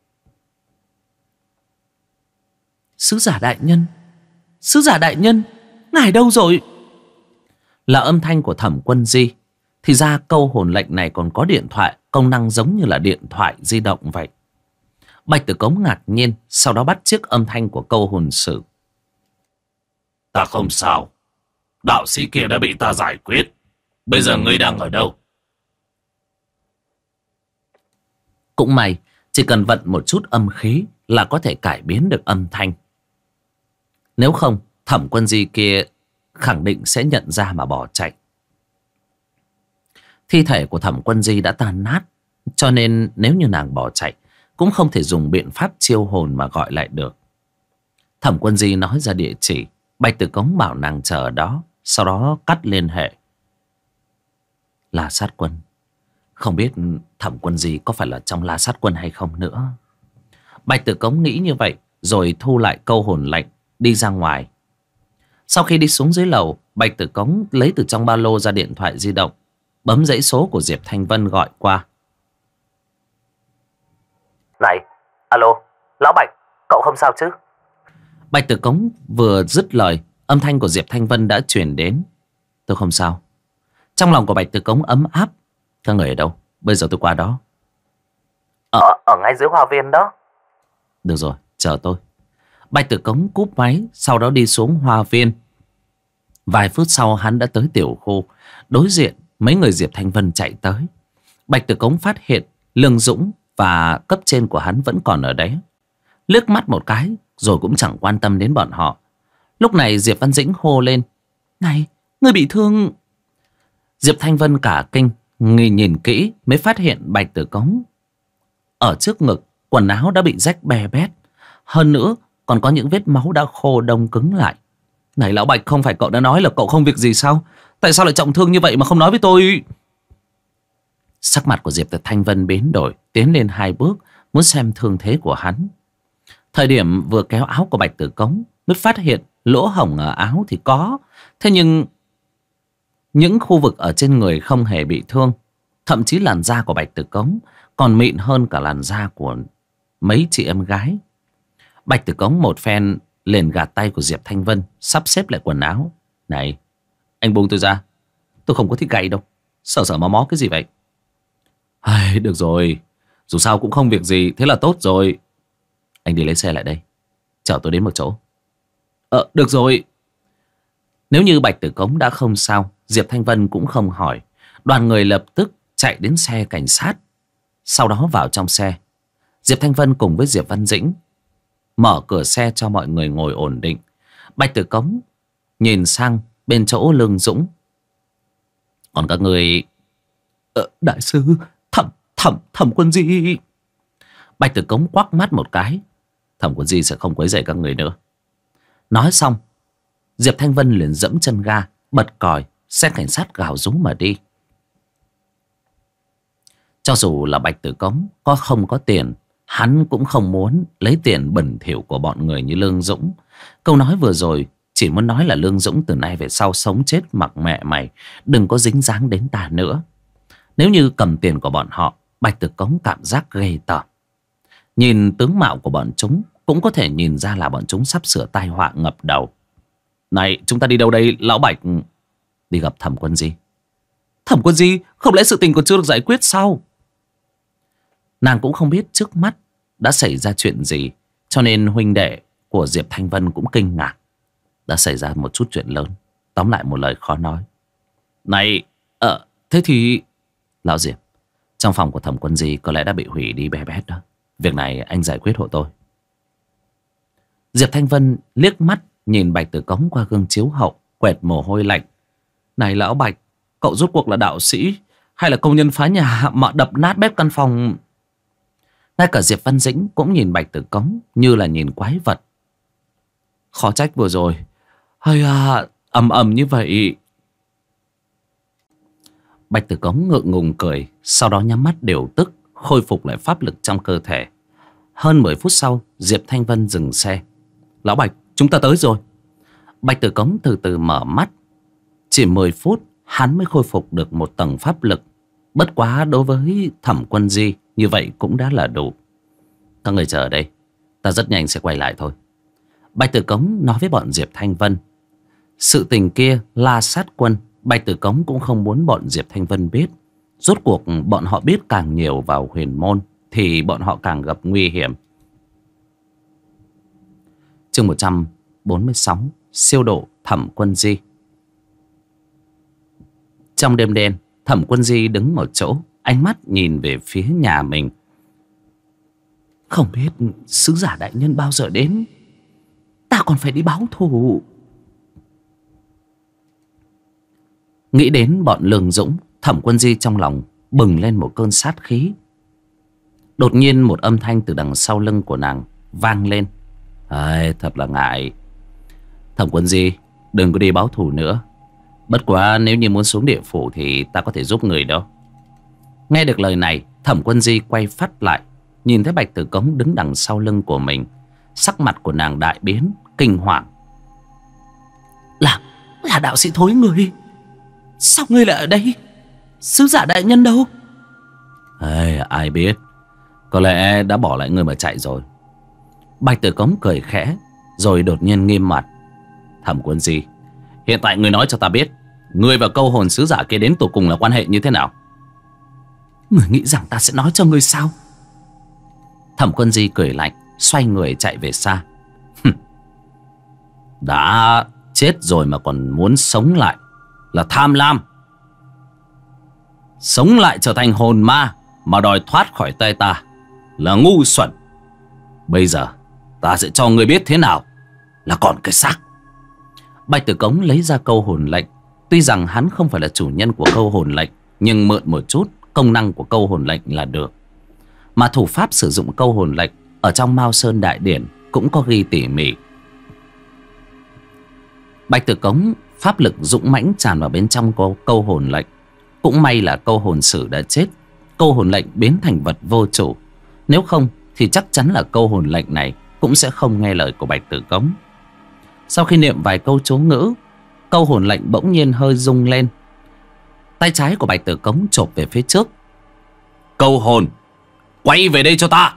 Sứ giả đại nhân, sứ giả đại nhân, ngài đâu rồi? Là âm thanh của Thẩm Quân Di. Thì ra câu hồn lệnh này còn có điện thoại, công năng giống như là điện thoại di động vậy. Bạch Tử Cống ngạc nhiên, sau đó bắt chước âm thanh của câu hồn sử. Ta không sao. Đạo sĩ kia đã bị ta giải quyết. Bây giờ ngươi đang ở đâu? Cũng may, chỉ cần vận một chút âm khí là có thể cải biến được âm thanh. Nếu không, Thẩm Quân Di kia khẳng định sẽ nhận ra mà bỏ chạy. Thi thể của Thẩm Quân Di đã tan nát, cho nên nếu như nàng bỏ chạy cũng không thể dùng biện pháp chiêu hồn mà gọi lại được. Thẩm Quân Di nói ra địa chỉ, Bạch Tử Cống bảo nàng chờ ở đó, sau đó cắt liên hệ. La Sát Quân. Không biết Thẩm Quân Di có phải là trong La Sát Quân hay không nữa. Bạch Tử Cống nghĩ như vậy, rồi thu lại câu hồn lệnh, đi ra ngoài. Sau khi đi xuống dưới lầu, Bạch Tử Cống lấy từ trong ba lô ra điện thoại di động, bấm dãy số của Diệp Thanh Vân gọi qua. Này, alo, Lão Bạch, cậu không sao chứ? Bạch Tử Cống vừa dứt lời, âm thanh của Diệp Thanh Vân đã truyền đến. Tôi không sao. Trong lòng của Bạch Tử Cống ấm áp. Các người ở đâu? Bây giờ tôi qua đó. Ở ngay dưới hoa viên đó. Được rồi, chờ tôi. Bạch Tử Cống cúp máy, sau đó đi xuống hoa viên. Vài phút sau hắn đã tới tiểu khu. Đối diện mấy người Diệp Thanh Vân chạy tới. Bạch Tử Cống phát hiện Lương Dũng và cấp trên của hắn vẫn còn ở đấy. Liếc mắt một cái rồi cũng chẳng quan tâm đến bọn họ. Lúc này Diệp Văn Dĩnh hô lên. Này, ngươi bị thương. Diệp Thanh Vân cả kinh, nhìn kỹ mới phát hiện Bạch Tử Cống ở trước ngực, quần áo đã bị rách bè bét. Hơn nữa còn có những vết máu đã khô đông cứng lại. Này Lão Bạch, không phải cậu đã nói là cậu không việc gì sao? Tại sao lại trọng thương như vậy mà không nói với tôi? Sắc mặt của Diệp Thanh Vân biến đổi, tiến lên 2 bước muốn xem thương thế của hắn. Thời điểm vừa kéo áo của Bạch Tử Cống mới phát hiện lỗ hổng ở áo thì có, thế nhưng những khu vực ở trên người không hề bị thương. Thậm chí làn da của Bạch Tử Cống còn mịn hơn cả làn da của mấy chị em gái. Bạch Tử Cống một phen liền gạt tay của Diệp Thanh Vân, sắp xếp lại quần áo. Này, anh buông tôi ra. Tôi không có thích gậy đâu. Sợ mó mó cái gì vậy? Ai, được rồi, dù sao cũng không việc gì, thế là tốt rồi. Anh đi lấy xe lại đây, chở tôi đến một chỗ. Được rồi. Nếu như Bạch Tử Cống đã không sao, Diệp Thanh Vân cũng không hỏi. Đoàn người lập tức chạy đến xe cảnh sát, sau đó vào trong xe. Diệp Thanh Vân cùng với Diệp Văn Dĩnh mở cửa xe cho mọi người ngồi ổn định. Bạch Tử Cống nhìn sang bên chỗ Lương Dũng. Còn các người... Đại sư, Thẩm Quân Di. Bạch Tử Cống quắc mắt một cái. Thẩm Quân Di sẽ không quấy rầy các người nữa. Nói xong, Diệp Thanh Vân liền dẫm chân ga, bật còi, xe cảnh sát gào rú mà đi. Cho dù là Bạch Tử Cống có không có tiền, hắn cũng không muốn lấy tiền bẩn thỉu của bọn người như Lương Dũng. Câu nói vừa rồi chỉ muốn nói là Lương Dũng từ nay về sau sống chết mặc mẹ mày, đừng có dính dáng đến ta nữa. Nếu như cầm tiền của bọn họ, Bạch Tử Cống cảm giác ghê tởm. Nhìn tướng mạo của bọn chúng cũng có thể nhìn ra là bọn chúng sắp sửa tai họa ngập đầu. Này, chúng ta đi đâu đây Lão Bạch? Đi gặp Thẩm Quân Di. Thẩm Quân Di? Không lẽ sự tình còn chưa được giải quyết sao? Nàng cũng không biết trước mắt đã xảy ra chuyện gì, cho nên huynh đệ của Diệp Thanh Vân cũng kinh ngạc. Đã xảy ra một chút chuyện lớn. Tóm lại một lời khó nói. Này, thế thì... Lão Diệp, trong phòng của Thẩm Quân Di có lẽ đã bị hủy đi bè bét đó. Việc này anh giải quyết hộ tôi. Diệp Thanh Vân liếc mắt nhìn Bạch Tử Cống qua gương chiếu hậu, quẹt mồ hôi lạnh. Này Lão Bạch, cậu rốt cuộc là đạo sĩ hay là công nhân phá nhà mà đập nát bếp căn phòng? Ngay cả Diệp Văn Dĩnh cũng nhìn Bạch Tử Cống như là nhìn quái vật. Khó trách vừa rồi hay ầm ầm như vậy. Bạch Tử Cống ngượng ngùng cười, sau đó nhắm mắt điều tức, khôi phục lại pháp lực trong cơ thể. Hơn 10 phút sau, Diệp Thanh Vân dừng xe. Lão Bạch, chúng ta tới rồi. Bạch Tử Cống từ từ mở mắt. Chỉ 10 phút hắn mới khôi phục được một tầng pháp lực. Bất quá đối với Thẩm Quân Di, như vậy cũng đã là đủ. Các người chờ ở đây, ta rất nhanh sẽ quay lại thôi. Bạch Tử Cống nói với bọn Diệp Thanh Vân. Sự tình kia La Sát Quân, Bạch Tử Cống cũng không muốn bọn Diệp Thanh Vân biết. Rốt cuộc bọn họ biết càng nhiều vào huyền môn thì bọn họ càng gặp nguy hiểm. Chương 146, siêu độ Thẩm Quân Di. Trong đêm đen, Thẩm Quân Di đứng một chỗ, ánh mắt nhìn về phía nhà mình. Không biết sứ giả đại nhân bao giờ đến, ta còn phải đi báo thù. Nghĩ đến bọn Lương Dũng, Thẩm Quân Di trong lòng bừng lên một cơn sát khí. Đột nhiên một âm thanh từ đằng sau lưng của nàng vang lên. Thật là ngại. Thẩm Quân Di, đừng có đi báo thù nữa. Bất quá nếu như muốn xuống địa phủ thì ta có thể giúp người đâu. Nghe được lời này, Thẩm Quân Di quay phát lại, nhìn thấy Bạch Tử Cống đứng đằng sau lưng của mình. Sắc mặt của nàng đại biến, kinh hoàng. Là đạo sĩ Thối người. Sao ngươi lại ở đây? Sứ giả đại nhân đâu? Ai biết. Có lẽ đã bỏ lại ngươi mà chạy rồi. Bạch Tử Cống cười khẽ, rồi đột nhiên nghiêm mặt. Thẩm Quân Di, hiện tại ngươi nói cho ta biết, ngươi và câu hồn sứ giả kia đến tột cùng là quan hệ như thế nào? Ngươi nghĩ rằng ta sẽ nói cho ngươi sao? Thẩm Quân Di cười lạnh, xoay người chạy về xa. Đã chết rồi mà còn muốn sống lại là tham lam. Sống lại trở thành hồn ma mà đòi thoát khỏi tay ta là ngu xuẩn. Bây giờ ta sẽ cho ngươi biết thế nào là còn cái xác. Bạch Tử Cống lấy ra câu hồn lệnh. Tuy rằng hắn không phải là chủ nhân của câu hồn lệnh, nhưng mượn một chút công năng của câu hồn lệnh là được. Mà thủ pháp sử dụng câu hồn lệnh ở trong Mao Sơn Đại Điển cũng có ghi tỉ mỉ. Bạch Tử Cống pháp lực dũng mãnh tràn vào bên trong câu hồn lệnh. Cũng may là câu hồn sử đã chết, câu hồn lệnh biến thành vật vô chủ. Nếu không thì chắc chắn là câu hồn lệnh này cũng sẽ không nghe lời của Bạch Tử Cống. Sau khi niệm vài câu chú ngữ, câu hồn lệnh bỗng nhiên hơi rung lên. Tay trái của Bạch Tử Cống chộp về phía trước. Câu hồn, quay về đây cho ta.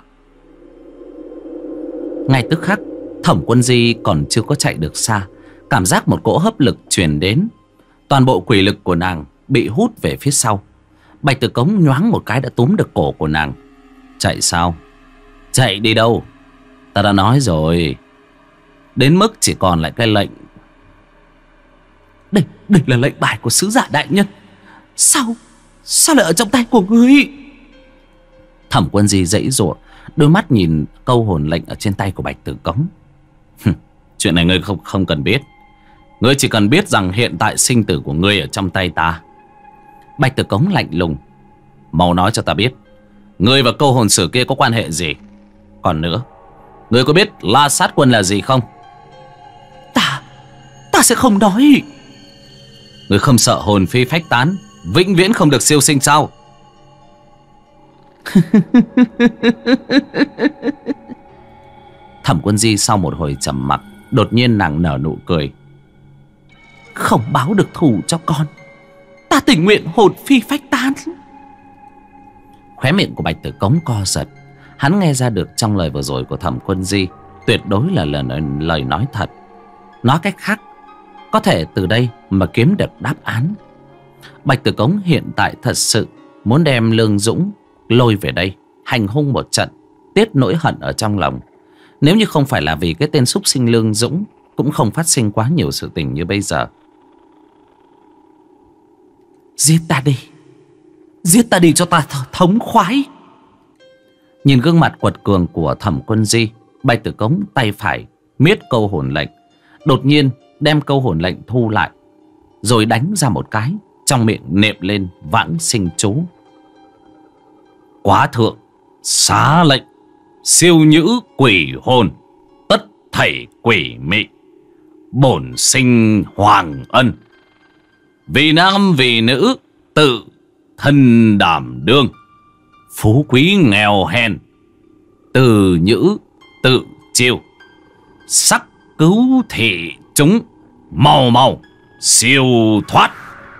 Ngay tức khắc, Thẩm Quân Di còn chưa có chạy được xa, cảm giác một cỗ hấp lực truyền đến. Toàn bộ quỷ lực của nàng bị hút về phía sau. Bạch Tử Cống nhoáng một cái đã túm được cổ của nàng. Chạy sao? Chạy đi đâu? Ta đã nói rồi, đến mức chỉ còn lại cái lệnh. Đây là lệnh bài của sứ giả đại nhân. Sao lại ở trong tay của ngươi? Thẩm Quân Di giãy giụa, đôi mắt nhìn câu hồn lệnh ở trên tay của Bạch Tử Cống. Chuyện này ngươi không cần biết. Ngươi chỉ cần biết rằng hiện tại sinh tử của ngươi ở trong tay ta. Bạch Tử Cống lạnh lùng. Mau nói cho ta biết, ngươi và câu hồn sử kia có quan hệ gì? Còn nữa, ngươi có biết La Sát Quân là gì không? Ta sẽ không nói. Ngươi không sợ hồn phi phách tán, vĩnh viễn không được siêu sinh sao? Thẩm Quân Di sau một hồi trầm mặc, đột nhiên nàng nở nụ cười. Không báo được thù cho con, ta tình nguyện hồn phi phách tán. Khóe miệng của Bạch Tử Cống co giật. Hắn nghe ra được trong lời vừa rồi của Thẩm Quân Di tuyệt đối là lời nói thật. Nói cách khác, có thể từ đây mà kiếm được đáp án. Bạch Tử Cống hiện tại thật sự muốn đem Lương Dũng lôi về đây hành hung một trận, tiết nỗi hận ở trong lòng. Nếu như không phải là vì cái tên súc sinh Lương Dũng, cũng không phát sinh quá nhiều sự tình như bây giờ. Giết ta đi cho ta thống khoái. Nhìn gương mặt quật cường của Thẩm Quân Di, Bạch Tử Cống tay phải miết câu hồn lệnh, đột nhiên đem câu hồn lệnh thu lại, rồi đánh ra một cái. trong miệng niệm lên vãng sinh chú. Quá thượng xá lệnh, siêu nhữ quỷ hồn, tất thảy quỷ mị, bổn sinh hoàng ân. Vì nam vì nữ tự thân đảm đương, phú quý nghèo hèn từ nhữ tự chiêu. Sắc cứu thị chúng, mau mau siêu thoát.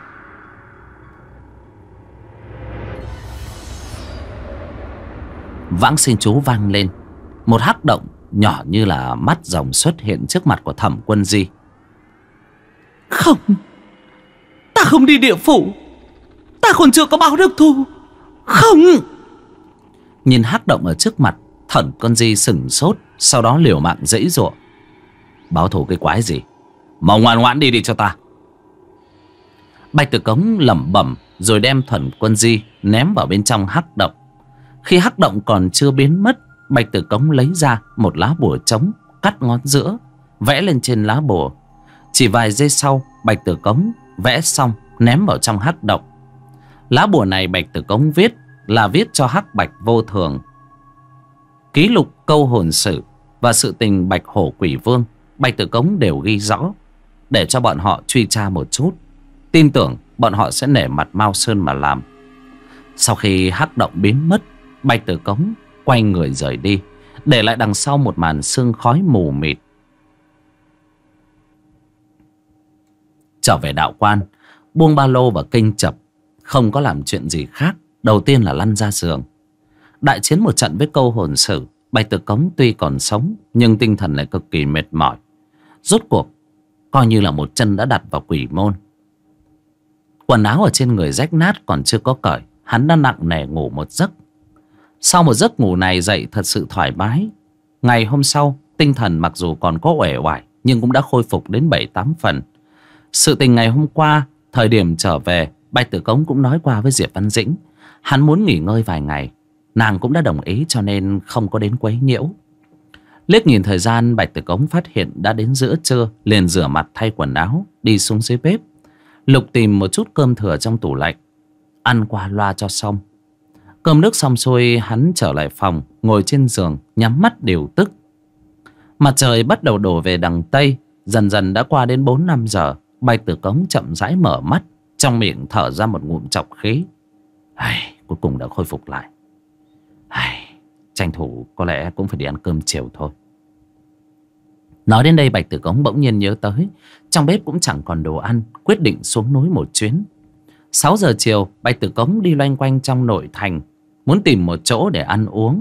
Vãng sinh chú vang lên. Một hắc động nhỏ như là mắt rồng xuất hiện trước mặt của Thẩm Quân Di. Không, ta không đi địa phủ, ta còn chưa có báo được thù. Không. Nhìn hắc động ở trước mặt, Thẩm Quân Di sửng sốt, sau đó liều mạng giãy giụa. Báo thù cái quái gì, mau ngoan ngoãn đi cho ta. Bạch Tử Cống lẩm bẩm rồi đem Thẩm Quân Di ném vào bên trong hắc động. Khi hắc động còn chưa biến mất, Bạch Tử Cống lấy ra một lá bùa trống, cắt ngón giữa, vẽ lên trên lá bùa. Chỉ vài giây sau, Bạch Tử Cống vẽ xong ném vào trong hắc động. Lá bùa này Bạch Tử Cống viết là viết cho Hắc Bạch Vô Thường. Ký lục câu hồn sử và sự tình Bạch Hổ Quỷ Vương, Bạch Tử Cống đều ghi rõ để cho bọn họ truy tra một chút. Tin tưởng bọn họ sẽ nể mặt Mao Sơn mà làm. Sau khi hắc động biến mất, Bạch Tử Cống quay người rời đi, để lại đằng sau một màn sương khói mù mịt. Trở về đạo quan, buông ba lô và kênh chập, không có làm chuyện gì khác. Đầu tiên là lăn ra giường. Đại chiến một trận với câu hồn sử, Bạch Tử Cống tuy còn sống nhưng tinh thần lại cực kỳ mệt mỏi. Rốt cuộc coi như là một chân đã đặt vào quỷ môn. Quần áo ở trên người rách nát còn chưa có cởi, hắn đã nặng nề ngủ một giấc. Sau một giấc ngủ này dậy thật sự thoải mái. Ngày hôm sau, tinh thần mặc dù còn có uể oải nhưng cũng đã khôi phục đến 7-8 phần. Sự tình ngày hôm qua, thời điểm trở về, Bạch Tử Cống cũng nói qua với Diệp Văn Dĩnh. Hắn muốn nghỉ ngơi vài ngày, nàng cũng đã đồng ý cho nên không có đến quấy nhiễu. Liếc nhìn thời gian, Bạch Tử Cống phát hiện đã đến giữa trưa, liền rửa mặt thay quần áo, đi xuống dưới bếp, lục tìm một chút cơm thừa trong tủ lạnh, ăn qua loa cho xong. Cơm nước xong xuôi, hắn trở lại phòng, ngồi trên giường, nhắm mắt điều tức. Mặt trời bắt đầu đổ về đằng Tây, dần dần đã qua đến 4-5 giờ. Bạch Tử Cống chậm rãi mở mắt, trong miệng thở ra một ngụm trọc khí. Cuối cùng đã khôi phục lại. Tranh thủ có lẽ cũng phải đi ăn cơm chiều thôi. Nói đến đây, Bạch Tử Cống bỗng nhiên nhớ tới trong bếp cũng chẳng còn đồ ăn, quyết định xuống núi một chuyến. 6 giờ chiều, Bạch Tử Cống đi loanh quanh trong nội thành, muốn tìm một chỗ để ăn uống.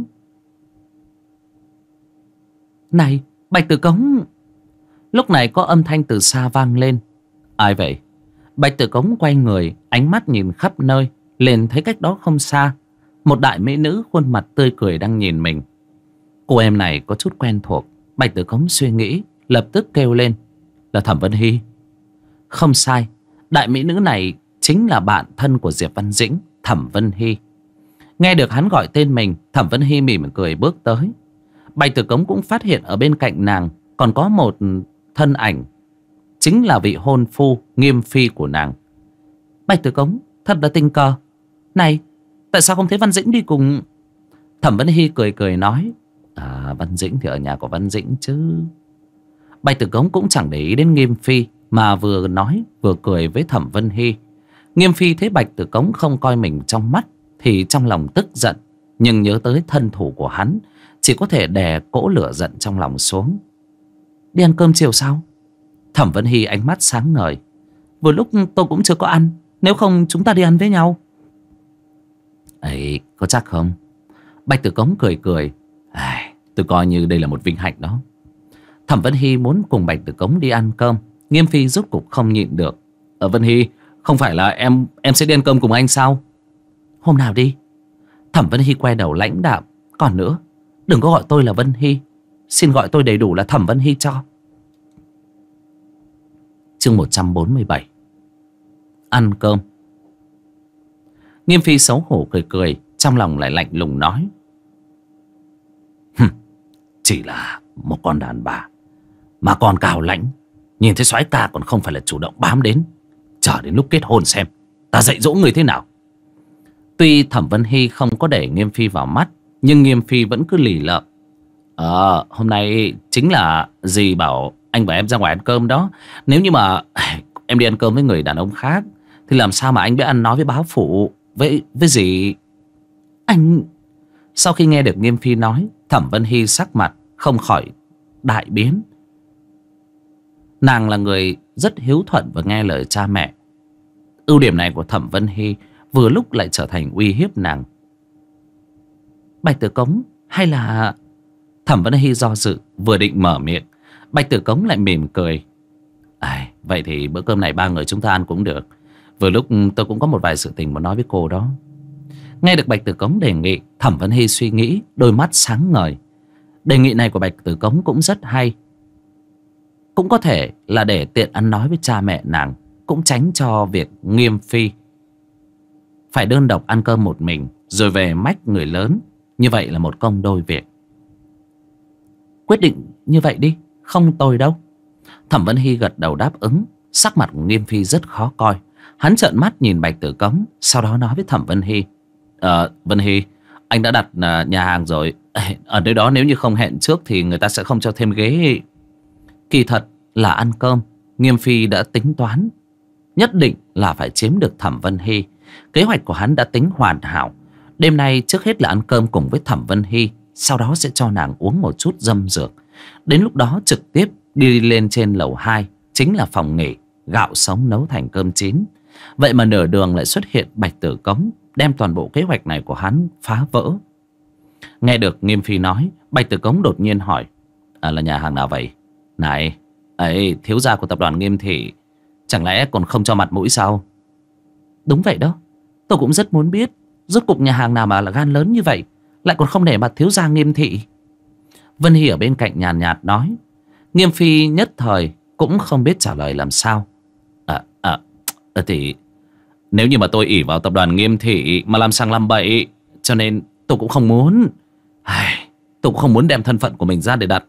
Này, Bạch Tử Cống! Lúc này có âm thanh từ xa vang lên. Ai vậy? Bạch Tử Cống quay người, ánh mắt nhìn khắp nơi, liền thấy cách đó không xa một đại mỹ nữ khuôn mặt tươi cười đang nhìn mình. Cô em này có chút quen thuộc. Bạch Tử Cống suy nghĩ, lập tức kêu lên. Là Thẩm Vân Hy. Không sai, đại mỹ nữ này chính là bạn thân của Diệp Văn Dĩnh, Thẩm Vân Hy. Nghe được hắn gọi tên mình, Thẩm Vân Hy mỉm cười bước tới. Bạch Tử Cống cũng phát hiện ở bên cạnh nàng còn có một thân ảnh, chính là vị hôn phu Nghiêm Phi của nàng. Bạch Tử Cống thật là tình cờ. Này, tại sao không thấy Văn Dĩnh đi cùng? Thẩm Vân Hy cười cười nói. Văn Dĩnh thì ở nhà của Văn Dĩnh chứ. Bạch Tử Cống cũng chẳng để ý đến Nghiêm Phi, mà vừa nói vừa cười với Thẩm Vân Hy. Nghiêm Phi thấy Bạch Tử Cống không coi mình trong mắt thì trong lòng tức giận, nhưng nhớ tới thân thủ của hắn, chỉ có thể đè cỗ lửa giận trong lòng xuống. Đi ăn cơm chiều sao? Thẩm Vân Hy ánh mắt sáng ngời. Vừa lúc tôi cũng chưa có ăn, nếu không chúng ta đi ăn với nhau. Ấy, có chắc không? Bạch Tử Cống cười cười. Tôi coi như đây là một vinh hạnh đó. Thẩm Vân Hy muốn cùng Bạch Tử Cống đi ăn cơm. Nghiêm Phi rốt cục không nhịn được. Vân Hy, không phải là em sẽ đi ăn cơm cùng anh sao? Hôm nào đi. Thẩm Vân Hy quay đầu lãnh đạm. Còn nữa, đừng có gọi tôi là Vân Hy, xin gọi tôi đầy đủ là Thẩm Vân Hy cho. Chương 147. Ăn cơm. Nghiêm Phi xấu hổ cười cười, trong lòng lại lạnh lùng nói. Chỉ là một con đàn bà mà còn cao lãnh, nhìn thấy soái ca còn không phải là chủ động bám đến, chờ đến lúc kết hôn xem Ta dạy dỗ người thế nào? Tuy Thẩm Vân Hy không có để Nghiêm Phi vào mắt, nhưng Nghiêm Phi vẫn cứ lì lợm. Hôm nay chính là dì bảo anh và em ra ngoài ăn cơm đó. Nếu như mà em đi ăn cơm với người đàn ông khác thì làm sao mà anh biết ăn nói với bá phụ, với dì? Anh... Sau khi nghe được Nghiêm Phi nói, Thẩm Vân Hy sắc mặt không khỏi đại biến. Nàng là người rất hiếu thuận và nghe lời cha mẹ. Ưu điểm này của Thẩm Vân Hy vừa lúc lại trở thành uy hiếp nàng. Bạch Tử Cống hay là... Thẩm Vân Hy do dự, vừa định mở miệng, Bạch Tử Cống lại mỉm cười. Vậy thì bữa cơm này ba người chúng ta ăn cũng được. Vừa lúc tôi cũng có một vài sự tình muốn nói với cô đó. Nghe được Bạch Tử Cống đề nghị, Thẩm Vân Hy suy nghĩ, đôi mắt sáng ngời. Đề nghị này của Bạch Tử Cống cũng rất hay. Cũng có thể là để tiện ăn nói với cha mẹ nàng, cũng tránh cho việc Nghiêm Phi phải đơn độc ăn cơm một mình rồi về mách người lớn. Như vậy là một công đôi việc. Quyết định như vậy đi, không tồi đâu. Thẩm Vân Hy gật đầu đáp ứng. Sắc mặt của Nghiêm Phi rất khó coi. Hắn trợn mắt nhìn Bạch Tử Cống, sau đó nói với Thẩm Vân Hy: Vân Hy, anh đã đặt nhà hàng rồi. Ở nơi đó nếu như không hẹn trước thì người ta sẽ không cho thêm ghế. Kỳ thật là ăn cơm, Nghiêm Phi đã tính toán, nhất định là phải chiếm được Thẩm Vân Hy. Kế hoạch của hắn đã tính hoàn hảo. Đêm nay trước hết là ăn cơm cùng với Thẩm Vân Hy, sau đó sẽ cho nàng uống một chút dâm dược. Đến lúc đó trực tiếp đi lên trên lầu 2, chính là phòng nghỉ, gạo sống nấu thành cơm chín. Vậy mà nửa đường lại xuất hiện Bạch Tử Cống, đem toàn bộ kế hoạch này của hắn phá vỡ. Nghe được Nghiêm Phi nói, Bạch Tử Cống đột nhiên hỏi: là nhà hàng nào vậy? Này, ấy, thiếu gia của tập đoàn Nghiêm Thị, chẳng lẽ còn không cho mặt mũi sao? Đúng vậy đó, tôi cũng rất muốn biết rốt cục nhà hàng nào mà là gan lớn như vậy, lại còn không để mặt thiếu gia Nghiêm Thị. Vân Hy ở bên cạnh nhàn nhạt nói. Nghiêm Phi nhất thời cũng không biết trả lời làm sao. Thì nếu như mà tôi ỷ vào tập đoàn Nghiêm Thị mà làm sang làm bậy, cho nên tôi cũng không muốn. Tôi cũng không muốn đem thân phận của mình ra để đặt.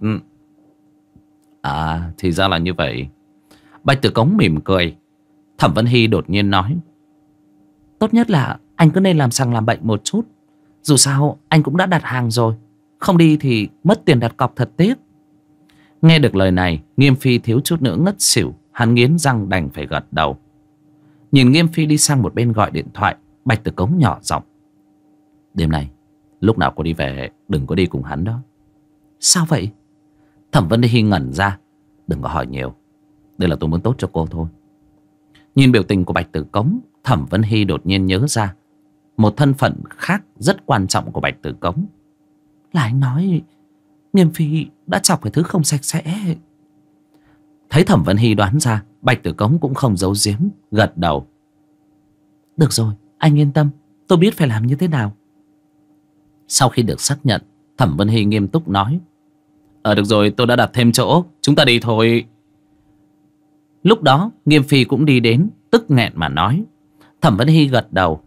Thì ra là như vậy. Bạch Tử Cống mỉm cười. Thẩm Vân Hy đột nhiên nói: tốt nhất là anh cứ nên làm sang làm bậy một chút. Dù sao anh cũng đã đặt hàng rồi, không đi thì mất tiền đặt cọc thật tiếc. Nghe được lời này, Nghiêm Phi thiếu chút nữa ngất xỉu. Hắn nghiến răng đành phải gật đầu. Nhìn Nghiêm Phi đi sang một bên gọi điện thoại, Bạch Tử Cống nhỏ giọng: đêm nay lúc nào cô đi về đừng có đi cùng hắn đó. Sao vậy? Thẩm Vân Hy ngẩn ra. Đừng có hỏi nhiều, đây là tôi muốn tốt cho cô thôi. Nhìn biểu tình của Bạch Tử Cống, Thẩm Vân Hy đột nhiên nhớ ra một thân phận khác rất quan trọng của Bạch Tử Cống. Là anh nói Nghiêm Phi đã chọc cái thứ không sạch sẽ. Thấy Thẩm Vân Hy đoán ra, Bạch Tử Cống cũng không giấu giếm, gật đầu. Được rồi, anh yên tâm, tôi biết phải làm như thế nào. Sau khi được xác nhận, Thẩm Vân Hy nghiêm túc nói: được rồi, tôi đã đặt thêm chỗ, chúng ta đi thôi. Lúc đó Nghiêm Phi cũng đi đến, tức nghẹn mà nói. Thẩm Vân Hy gật đầu.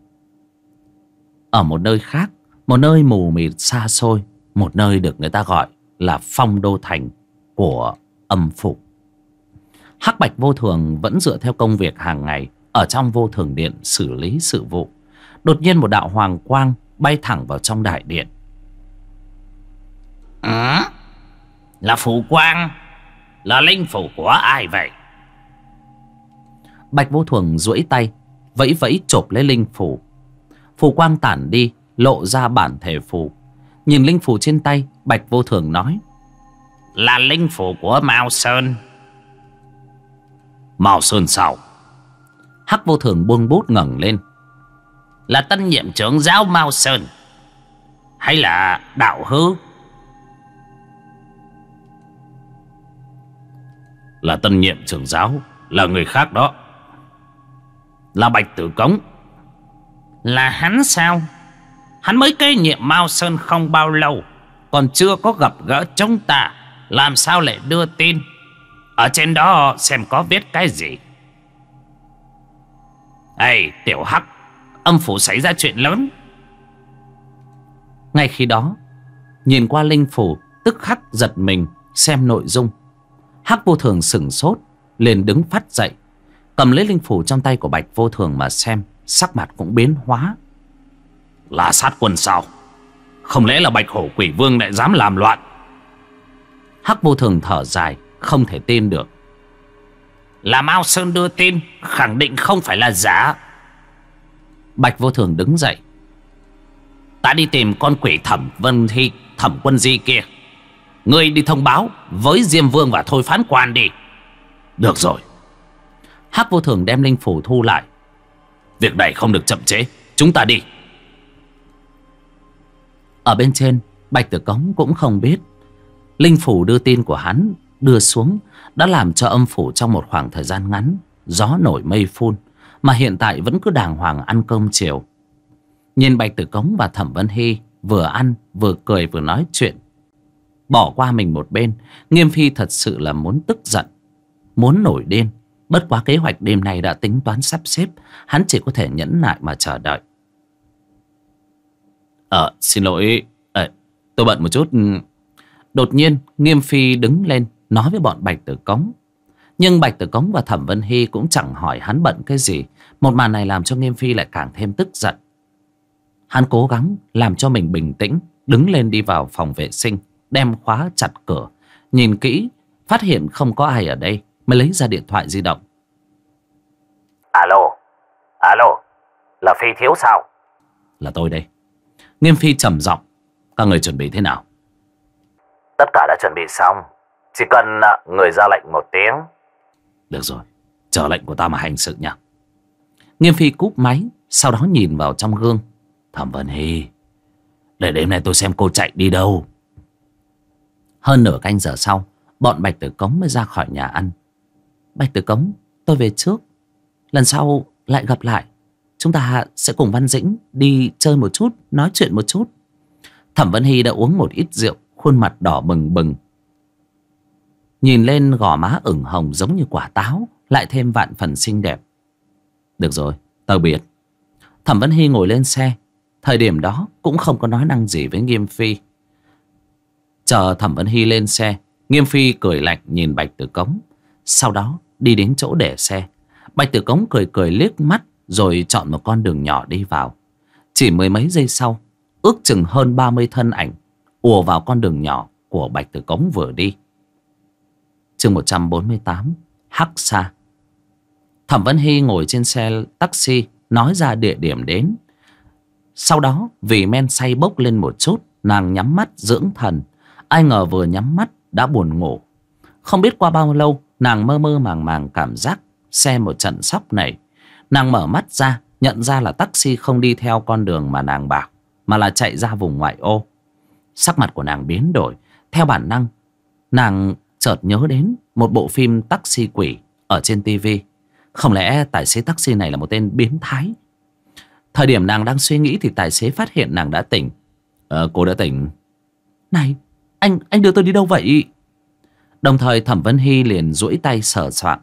Ở một nơi khác, một nơi mù mịt xa xôi, một nơi được người ta gọi là Phong Đô Thành của âm phủ, Hắc Bạch Vô Thường vẫn dựa theo công việc hàng ngày ở trong Vô Thường Điện xử lý sự vụ. Đột nhiên một đạo hoàng quang bay thẳng vào trong đại điện. Là phủ quang, là linh phủ của ai vậy? Bạch Vô Thường duỗi tay vẫy vẫy chộp lấy linh phủ. Phù quang tản đi, lộ ra bản thể phù. Nhìn linh phủ trên tay, Bạch Vô Thường nói: là linh phủ của Mao Sơn. Mao Sơn sao? Hắc Vô Thường buông bút ngẩng lên. Là tân nhiệm trưởng giáo Mao Sơn, hay là đạo hư? Là tân nhiệm trưởng giáo, là người khác đó. Là Bạch Tử Cống. Là hắn sao? Hắn mới kế nhiệm Mao Sơn không bao lâu, còn chưa có gặp gỡ chúng ta, làm sao lại đưa tin? Ở trên đó xem có viết cái gì. Ê Tiểu Hắc, âm phủ xảy ra chuyện lớn. Ngay khi đó, nhìn qua linh phủ, tức khắc giật mình xem nội dung. Hắc Vô Thường sửng sốt, liền đứng phắt dậy. cầm lấy linh phủ trong tay của Bạch Vô Thường mà xem, sắc mặt cũng biến hóa. Là sát quân sao? Không lẽ là Bạch Hổ Quỷ Vương lại dám làm loạn? Hắc Vô Thường thở dài, không thể tin được. Là Mao Sơn đưa tin, khẳng định không phải là giả. Bạch Vô Thường đứng dậy. Ta đi tìm con quỷ Thẩm Vân Hy, Thẩm Quân Di kia. Ngươi đi thông báo với Diêm Vương và Thôi Phán Quan đi. Được rồi. Hắc Vô Thường đem linh phủ thu lại. Việc này không được chậm trễ, chúng ta đi. Ở bên trên, Bạch Tử Cống cũng không biết linh phủ đưa tin của hắn đưa xuống đã làm cho âm phủ trong một khoảng thời gian ngắn gió nổi mây phun, mà hiện tại vẫn cứ đàng hoàng ăn cơm chiều. Nhìn Bạch Tử Cống và Thẩm Vân Hy vừa ăn vừa cười vừa nói chuyện, bỏ qua mình một bên, Nghiêm Phi thật sự là muốn tức giận, muốn nổi điên. Bất quá kế hoạch đêm nay đã tính toán sắp xếp, hắn chỉ có thể nhẫn nại mà chờ đợi. Xin lỗi, tôi bận một chút. Đột nhiên Nghiêm Phi đứng lên nói với bọn Bạch Tử Cống. Nhưng Bạch Tử Cống và Thẩm Vân Hy cũng chẳng hỏi hắn bận cái gì. Một màn này làm cho Nghiêm Phi lại càng thêm tức giận. Hắn cố gắng làm cho mình bình tĩnh, đứng lên đi vào phòng vệ sinh, đem khóa chặt cửa, nhìn kỹ, phát hiện không có ai ở đây, mới lấy ra điện thoại di động. Alo, là Phi thiếu sao? Là tôi đây. Nghiêm Phi trầm giọng. Các người chuẩn bị thế nào? Tất cả đã chuẩn bị xong, chỉ cần người ra lệnh một tiếng. Được rồi, chờ lệnh của ta mà hành sự nha. Nghiêm Phi cúp máy, sau đó nhìn vào trong gương. Thẩm Vân Hy, để đêm nay tôi xem cô chạy đi đâu. Hơn nửa canh giờ sau, bọn Bạch Tử Cống mới ra khỏi nhà ăn. Bạch Tử Cống, tôi về trước. Lần sau lại gặp lại, chúng ta sẽ cùng Văn Dĩnh đi chơi một chút, nói chuyện một chút. Thẩm Vân Hy đã uống một ít rượu, khuôn mặt đỏ bừng bừng, nhìn lên gò má ửng hồng giống như quả táo, lại thêm vạn phần xinh đẹp. Được rồi, tao biệt. Thẩm Vân Hy ngồi lên xe. Thời điểm đó cũng không có nói năng gì với Nghiêm Phi. Chờ Thẩm Vân Hy lên xe, Nghiêm Phi cười lạnh nhìn Bạch Tử Cống, sau đó đi đến chỗ để xe. Bạch Tử Cống cười cười liếc mắt, rồi chọn một con đường nhỏ đi vào. Chỉ mười mấy giây sau, ước chừng hơn 30 thân ảnh ùa vào con đường nhỏ của Bạch Tử Cống vừa đi. Chương 148, Hắc Sa. Thẩm Vân Hy ngồi trên xe taxi, nói ra địa điểm đến. Sau đó vì men say bốc lên một chút, nàng nhắm mắt dưỡng thần. Ai ngờ vừa nhắm mắt đã buồn ngủ. Không biết qua bao lâu, nàng mơ mơ màng màng cảm giác xe một trận sóc này. Nàng mở mắt ra, nhận ra là taxi không đi theo con đường mà nàng bảo, mà là chạy ra vùng ngoại ô. Sắc mặt của nàng biến đổi. Theo bản năng, nàng chợt nhớ đến một bộ phim taxi quỷ ở trên tivi. Không lẽ tài xế taxi này là một tên biến thái? Thời điểm nàng đang suy nghĩ thì tài xế phát hiện nàng đã tỉnh. Cô đã tỉnh. Này, anh đưa tôi đi đâu vậy? Đồng thời Thẩm Vân Hy liền duỗi tay sờ soạng.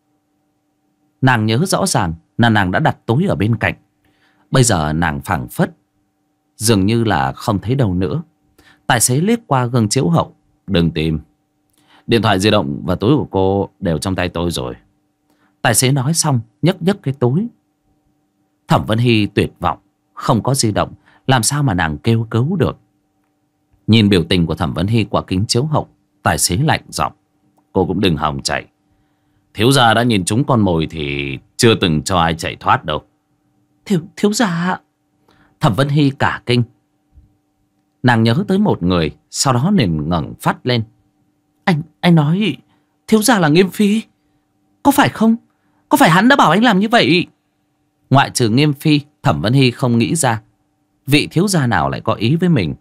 Nàng nhớ rõ ràng là nàng đã đặt túi ở bên cạnh. Bây giờ nàng phảng phất, dường như là không thấy đâu nữa. Tài xế liếc qua gương chiếu hậu. Đừng tìm, điện thoại di động và túi của cô đều trong tay tôi rồi. Tài xế nói xong nhấc cái túi. Thẩm Vân Hy tuyệt vọng, không có di động, làm sao mà nàng kêu cứu được. Nhìn biểu tình của Thẩm Vân Hy qua kính chiếu hậu, tài xế lạnh giọng. Cô cũng đừng hòng chạy. Thiếu gia đã nhìn chúng con mồi thì chưa từng cho ai chạy thoát đâu. Thiếu gia. Thẩm Vân Hy cả kinh. Nàng nhớ tới một người, sau đó liền ngẩng phát lên. Anh nói thiếu gia là Nghiêm Phi, có phải không? Có phải hắn đã bảo anh làm như vậy? Ngoại trừ Nghiêm Phi, Thẩm Vân Hy không nghĩ ra vị thiếu gia nào lại có ý với mình.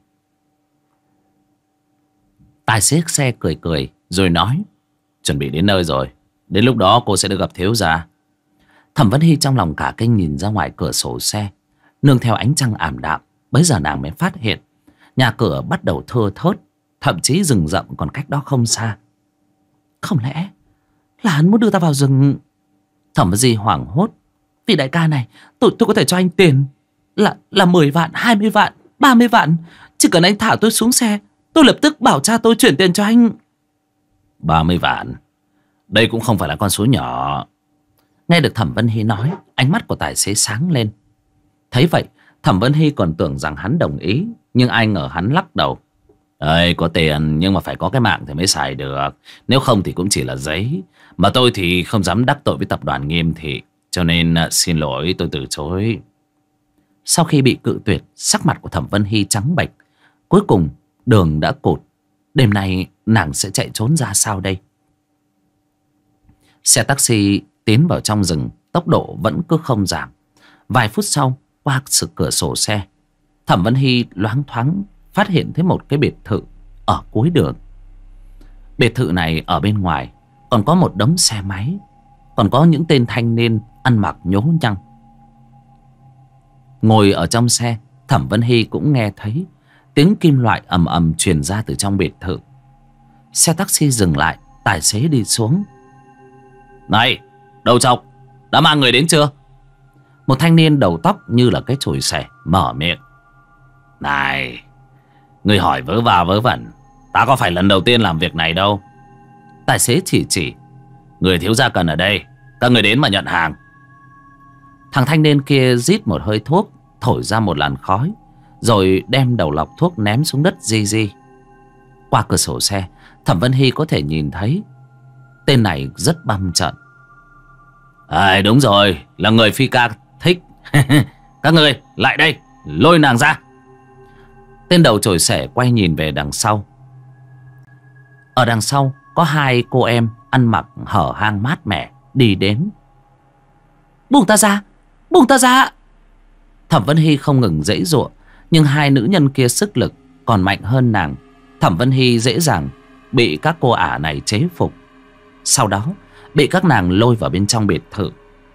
Tài xế xe cười cười rồi nói. Chuẩn bị đến nơi rồi, đến lúc đó cô sẽ được gặp thiếu gia. Thẩm Vân Hy trong lòng cả kinh nhìn ra ngoài cửa sổ xe. Nương theo ánh trăng ảm đạm, bấy giờ nàng mới phát hiện nhà cửa bắt đầu thưa thớt, thậm chí rừng rậm còn cách đó không xa. Không lẽ là hắn muốn đưa ta vào rừng? Thẩm Vân Hy hoảng hốt. Vì đại ca này, tôi có thể cho anh tiền là 10 vạn, 20 vạn, 30 vạn. Chỉ cần anh thả tôi xuống xe, tôi lập tức bảo cha tôi chuyển tiền cho anh. 30 vạn? Đây cũng không phải là con số nhỏ. Nghe được Thẩm Vân Hy nói, ánh mắt của tài xế sáng lên. Thấy vậy, Thẩm Vân Hy còn tưởng rằng hắn đồng ý, nhưng ai ngờ hắn lắc đầu. Ơi, có tiền nhưng mà phải có cái mạng thì mới xài được. Nếu không thì cũng chỉ là giấy. Mà tôi thì không dám đắc tội với tập đoàn Nghiêm Thị, cho nên xin lỗi, tôi từ chối. Sau khi bị cự tuyệt, sắc mặt của Thẩm Vân Hy trắng bệch. Cuối cùng đường đã cụt. Đêm nay nàng sẽ chạy trốn ra sao đây? Xe taxi tiến vào trong rừng, tốc độ vẫn cứ không giảm. Vài phút sau, qua sự cửa sổ xe, Thẩm Vân Hy loáng thoáng phát hiện thấy một cái biệt thự ở cuối đường. Biệt thự này ở bên ngoài còn có một đống xe máy, còn có những tên thanh niên ăn mặc nhố nhăng. Ngồi ở trong xe, Thẩm Vân Hy cũng nghe thấy tiếng kim loại ầm ầm truyền ra từ trong biệt thự. Xe taxi dừng lại, tài xế đi xuống. Này, đầu trọc, đã mang người đến chưa? Một thanh niên đầu tóc như là cái chổi xẻ mở miệng. Này, người hỏi vớ va vớ vẩn, ta có phải lần đầu tiên làm việc này đâu. Tài xế chỉ. Người thiếu gia cần ở đây, các người đến mà nhận hàng. Thằng thanh niên kia rít một hơi thuốc, thổi ra một làn khói, rồi đem đầu lọc thuốc ném xuống đất di. Qua cửa sổ xe, Thẩm Vân Hy có thể nhìn thấy tên này rất băm trợn. Đúng rồi, là người phi ca thích. Các người lại đây, lôi nàng ra. Tên đầu chổi xẻ quay nhìn về đằng sau. Ở đằng sau có hai cô em ăn mặc hở hang mát mẻ đi đến. Buông ta ra, buông ta ra. Thẩm Vân Hy không ngừng giãy giụa, nhưng hai nữ nhân kia sức lực còn mạnh hơn nàng. Thẩm Vân Hy dễ dàng bị các cô ả này chế phục. Sau đó bị các nàng lôi vào bên trong biệt thự.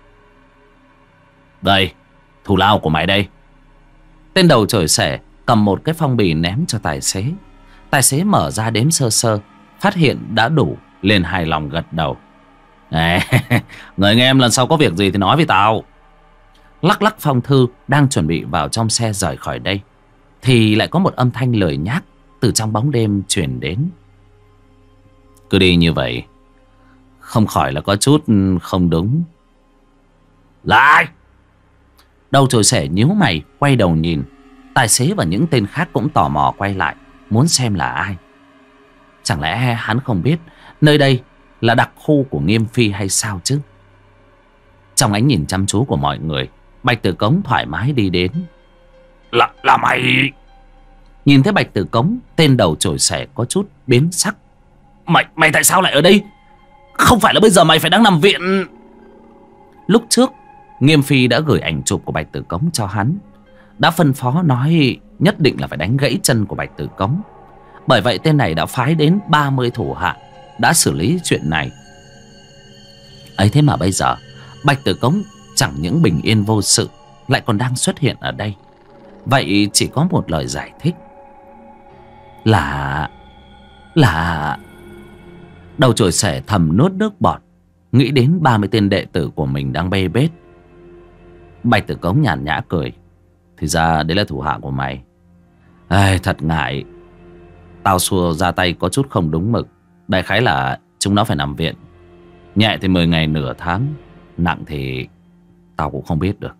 Đây, thù lao của mày đây. Tên đầu chổi xẻ cầm một cái phong bì ném cho tài xế. Tài xế mở ra đếm sơ sơ, phát hiện đã đủ, liền hài lòng gật đầu. Người anh em lần sau có việc gì thì nói với tao. Lắc lắc phong thư đang chuẩn bị vào trong xe rời khỏi đây, thì lại có một âm thanh lười nhác từ trong bóng đêm truyền đến. Cứ đi như vậy không khỏi là có chút không đúng. Là ai? Đầu chổi xẻ nhíu mày quay đầu nhìn. Tài xế và những tên khác cũng tò mò quay lại, muốn xem là ai. Chẳng lẽ hắn không biết nơi đây là đặc khu của Nghiêm Phi hay sao chứ? Trong ánh nhìn chăm chú của mọi người, Bạch Tử Cống thoải mái đi đến. Là mày? Nhìn thấy Bạch Tử Cống, tên đầu chổi xẻ có chút biến sắc. Mày tại sao lại ở đây? Không phải là bây giờ mày phải đang nằm viện? Lúc trước Nghiêm Phi đã gửi ảnh chụp của Bạch Tử Cống cho hắn, đã phân phó nói nhất định là phải đánh gãy chân của Bạch Tử Cống. Bởi vậy tên này đã phái đến 30 thủ hạ đã xử lý chuyện này. Ấy thế mà bây giờ Bạch Tử Cống chẳng những bình yên vô sự, lại còn đang xuất hiện ở đây. Vậy chỉ có một lời giải thích là đầu chổi xẻ thầm nuốt nước bọt, nghĩ đến 30 tên đệ tử của mình đang bê bết. Bạch Tử Cống nhàn nhã cười. Thì ra đấy là thủ hạ của mày. Thật ngại, tao xua ra tay có chút không đúng mực. Đại khái là chúng nó phải nằm viện. Nhẹ thì 10 ngày nửa tháng, nặng thì tao cũng không biết được.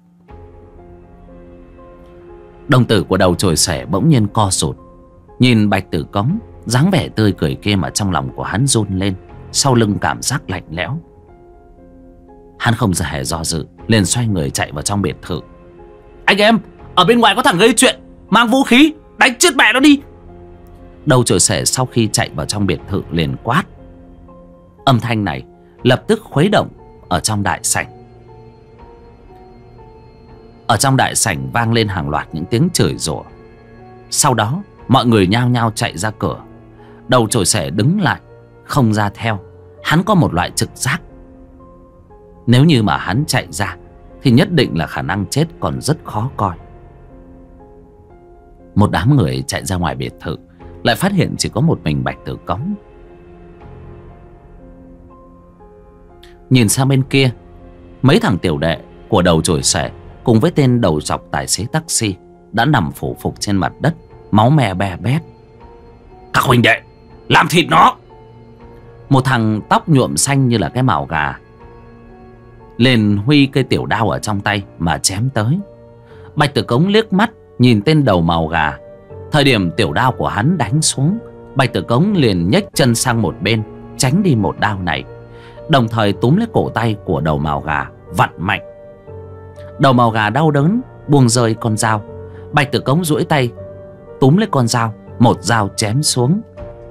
Đồng tử của đầu chổi xẻ bỗng nhiên co rụt. Nhìn Bạch Tử Cống, dáng vẻ tươi cười kia mà trong lòng của hắn run lên. Sau lưng cảm giác lạnh lẽo. Hắn không hề do dự, liền xoay người chạy vào trong biệt thự. Anh em, ở bên ngoài có thằng gây chuyện, mang vũ khí, đánh chết mẹ nó đi. Đầu chổi xẻ sau khi chạy vào trong biệt thự liền quát. Âm thanh này lập tức khuấy động ở trong đại sảnh. Ở trong đại sảnh vang lên hàng loạt những tiếng chửi rủa. Sau đó mọi người nhao nhao chạy ra cửa. Đầu chổi xẻ đứng lại, không ra theo. Hắn có một loại trực giác, nếu như mà hắn chạy ra thì nhất định là khả năng chết còn rất khó coi. Một đám người chạy ra ngoài biệt thự, lại phát hiện chỉ có một mình Bạch Tử Cống. Nhìn sang bên kia, mấy thằng tiểu đệ của đầu chổi xẻ cùng với tên đầu chọc tài xế taxi đã nằm phủ phục trên mặt đất, máu me be bét. Các huynh đệ, làm thịt nó. Một thằng tóc nhuộm xanh như là cái mào gà liền huy cây tiểu đao ở trong tay mà chém tới. Bạch Tử Cống liếc mắt nhìn tên đầu màu gà. Thời điểm tiểu đao của hắn đánh xuống, Bạch Tử Cống liền nhếch chân sang một bên, tránh đi một đao này, đồng thời túm lấy cổ tay của đầu màu gà vặn mạnh. Đầu màu gà đau đớn buông rơi con dao. Bạch Tử Cống duỗi tay túm lấy con dao, một dao chém xuống.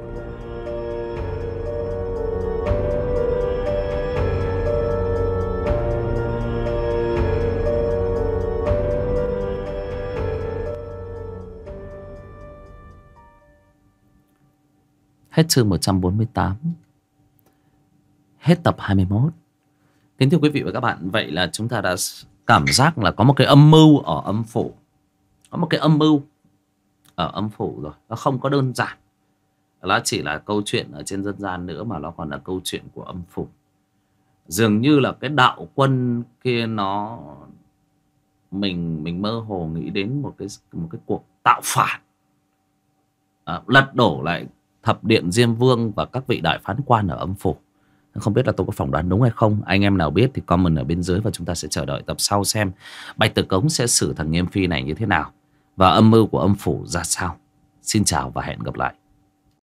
Hết chương 148. Hết tập 21. Kính thưa quý vị và các bạn, vậy là chúng ta đã cảm giác là có một cái âm mưu ở âm phủ. Có một cái âm mưu ở âm phủ rồi. Nó không có đơn giản. Nó chỉ là câu chuyện ở trên dân gian nữa, mà nó còn là câu chuyện của âm phủ. Dường như là cái đạo quân kia nó mình mơ hồ nghĩ đến một cái cuộc tạo phản, lật đổ lại thập điện Diêm Vương và các vị đại phán quan ở âm phủ. Không biết là tôi có phỏng đoán đúng hay không. Anh em nào biết thì comment ở bên dưới, và chúng ta sẽ chờ đợi tập sau xem Bạch Tử Cống sẽ xử thằng Nghiêm Phi này như thế nào và âm mưu của âm phủ ra sao. Xin chào và hẹn gặp lại.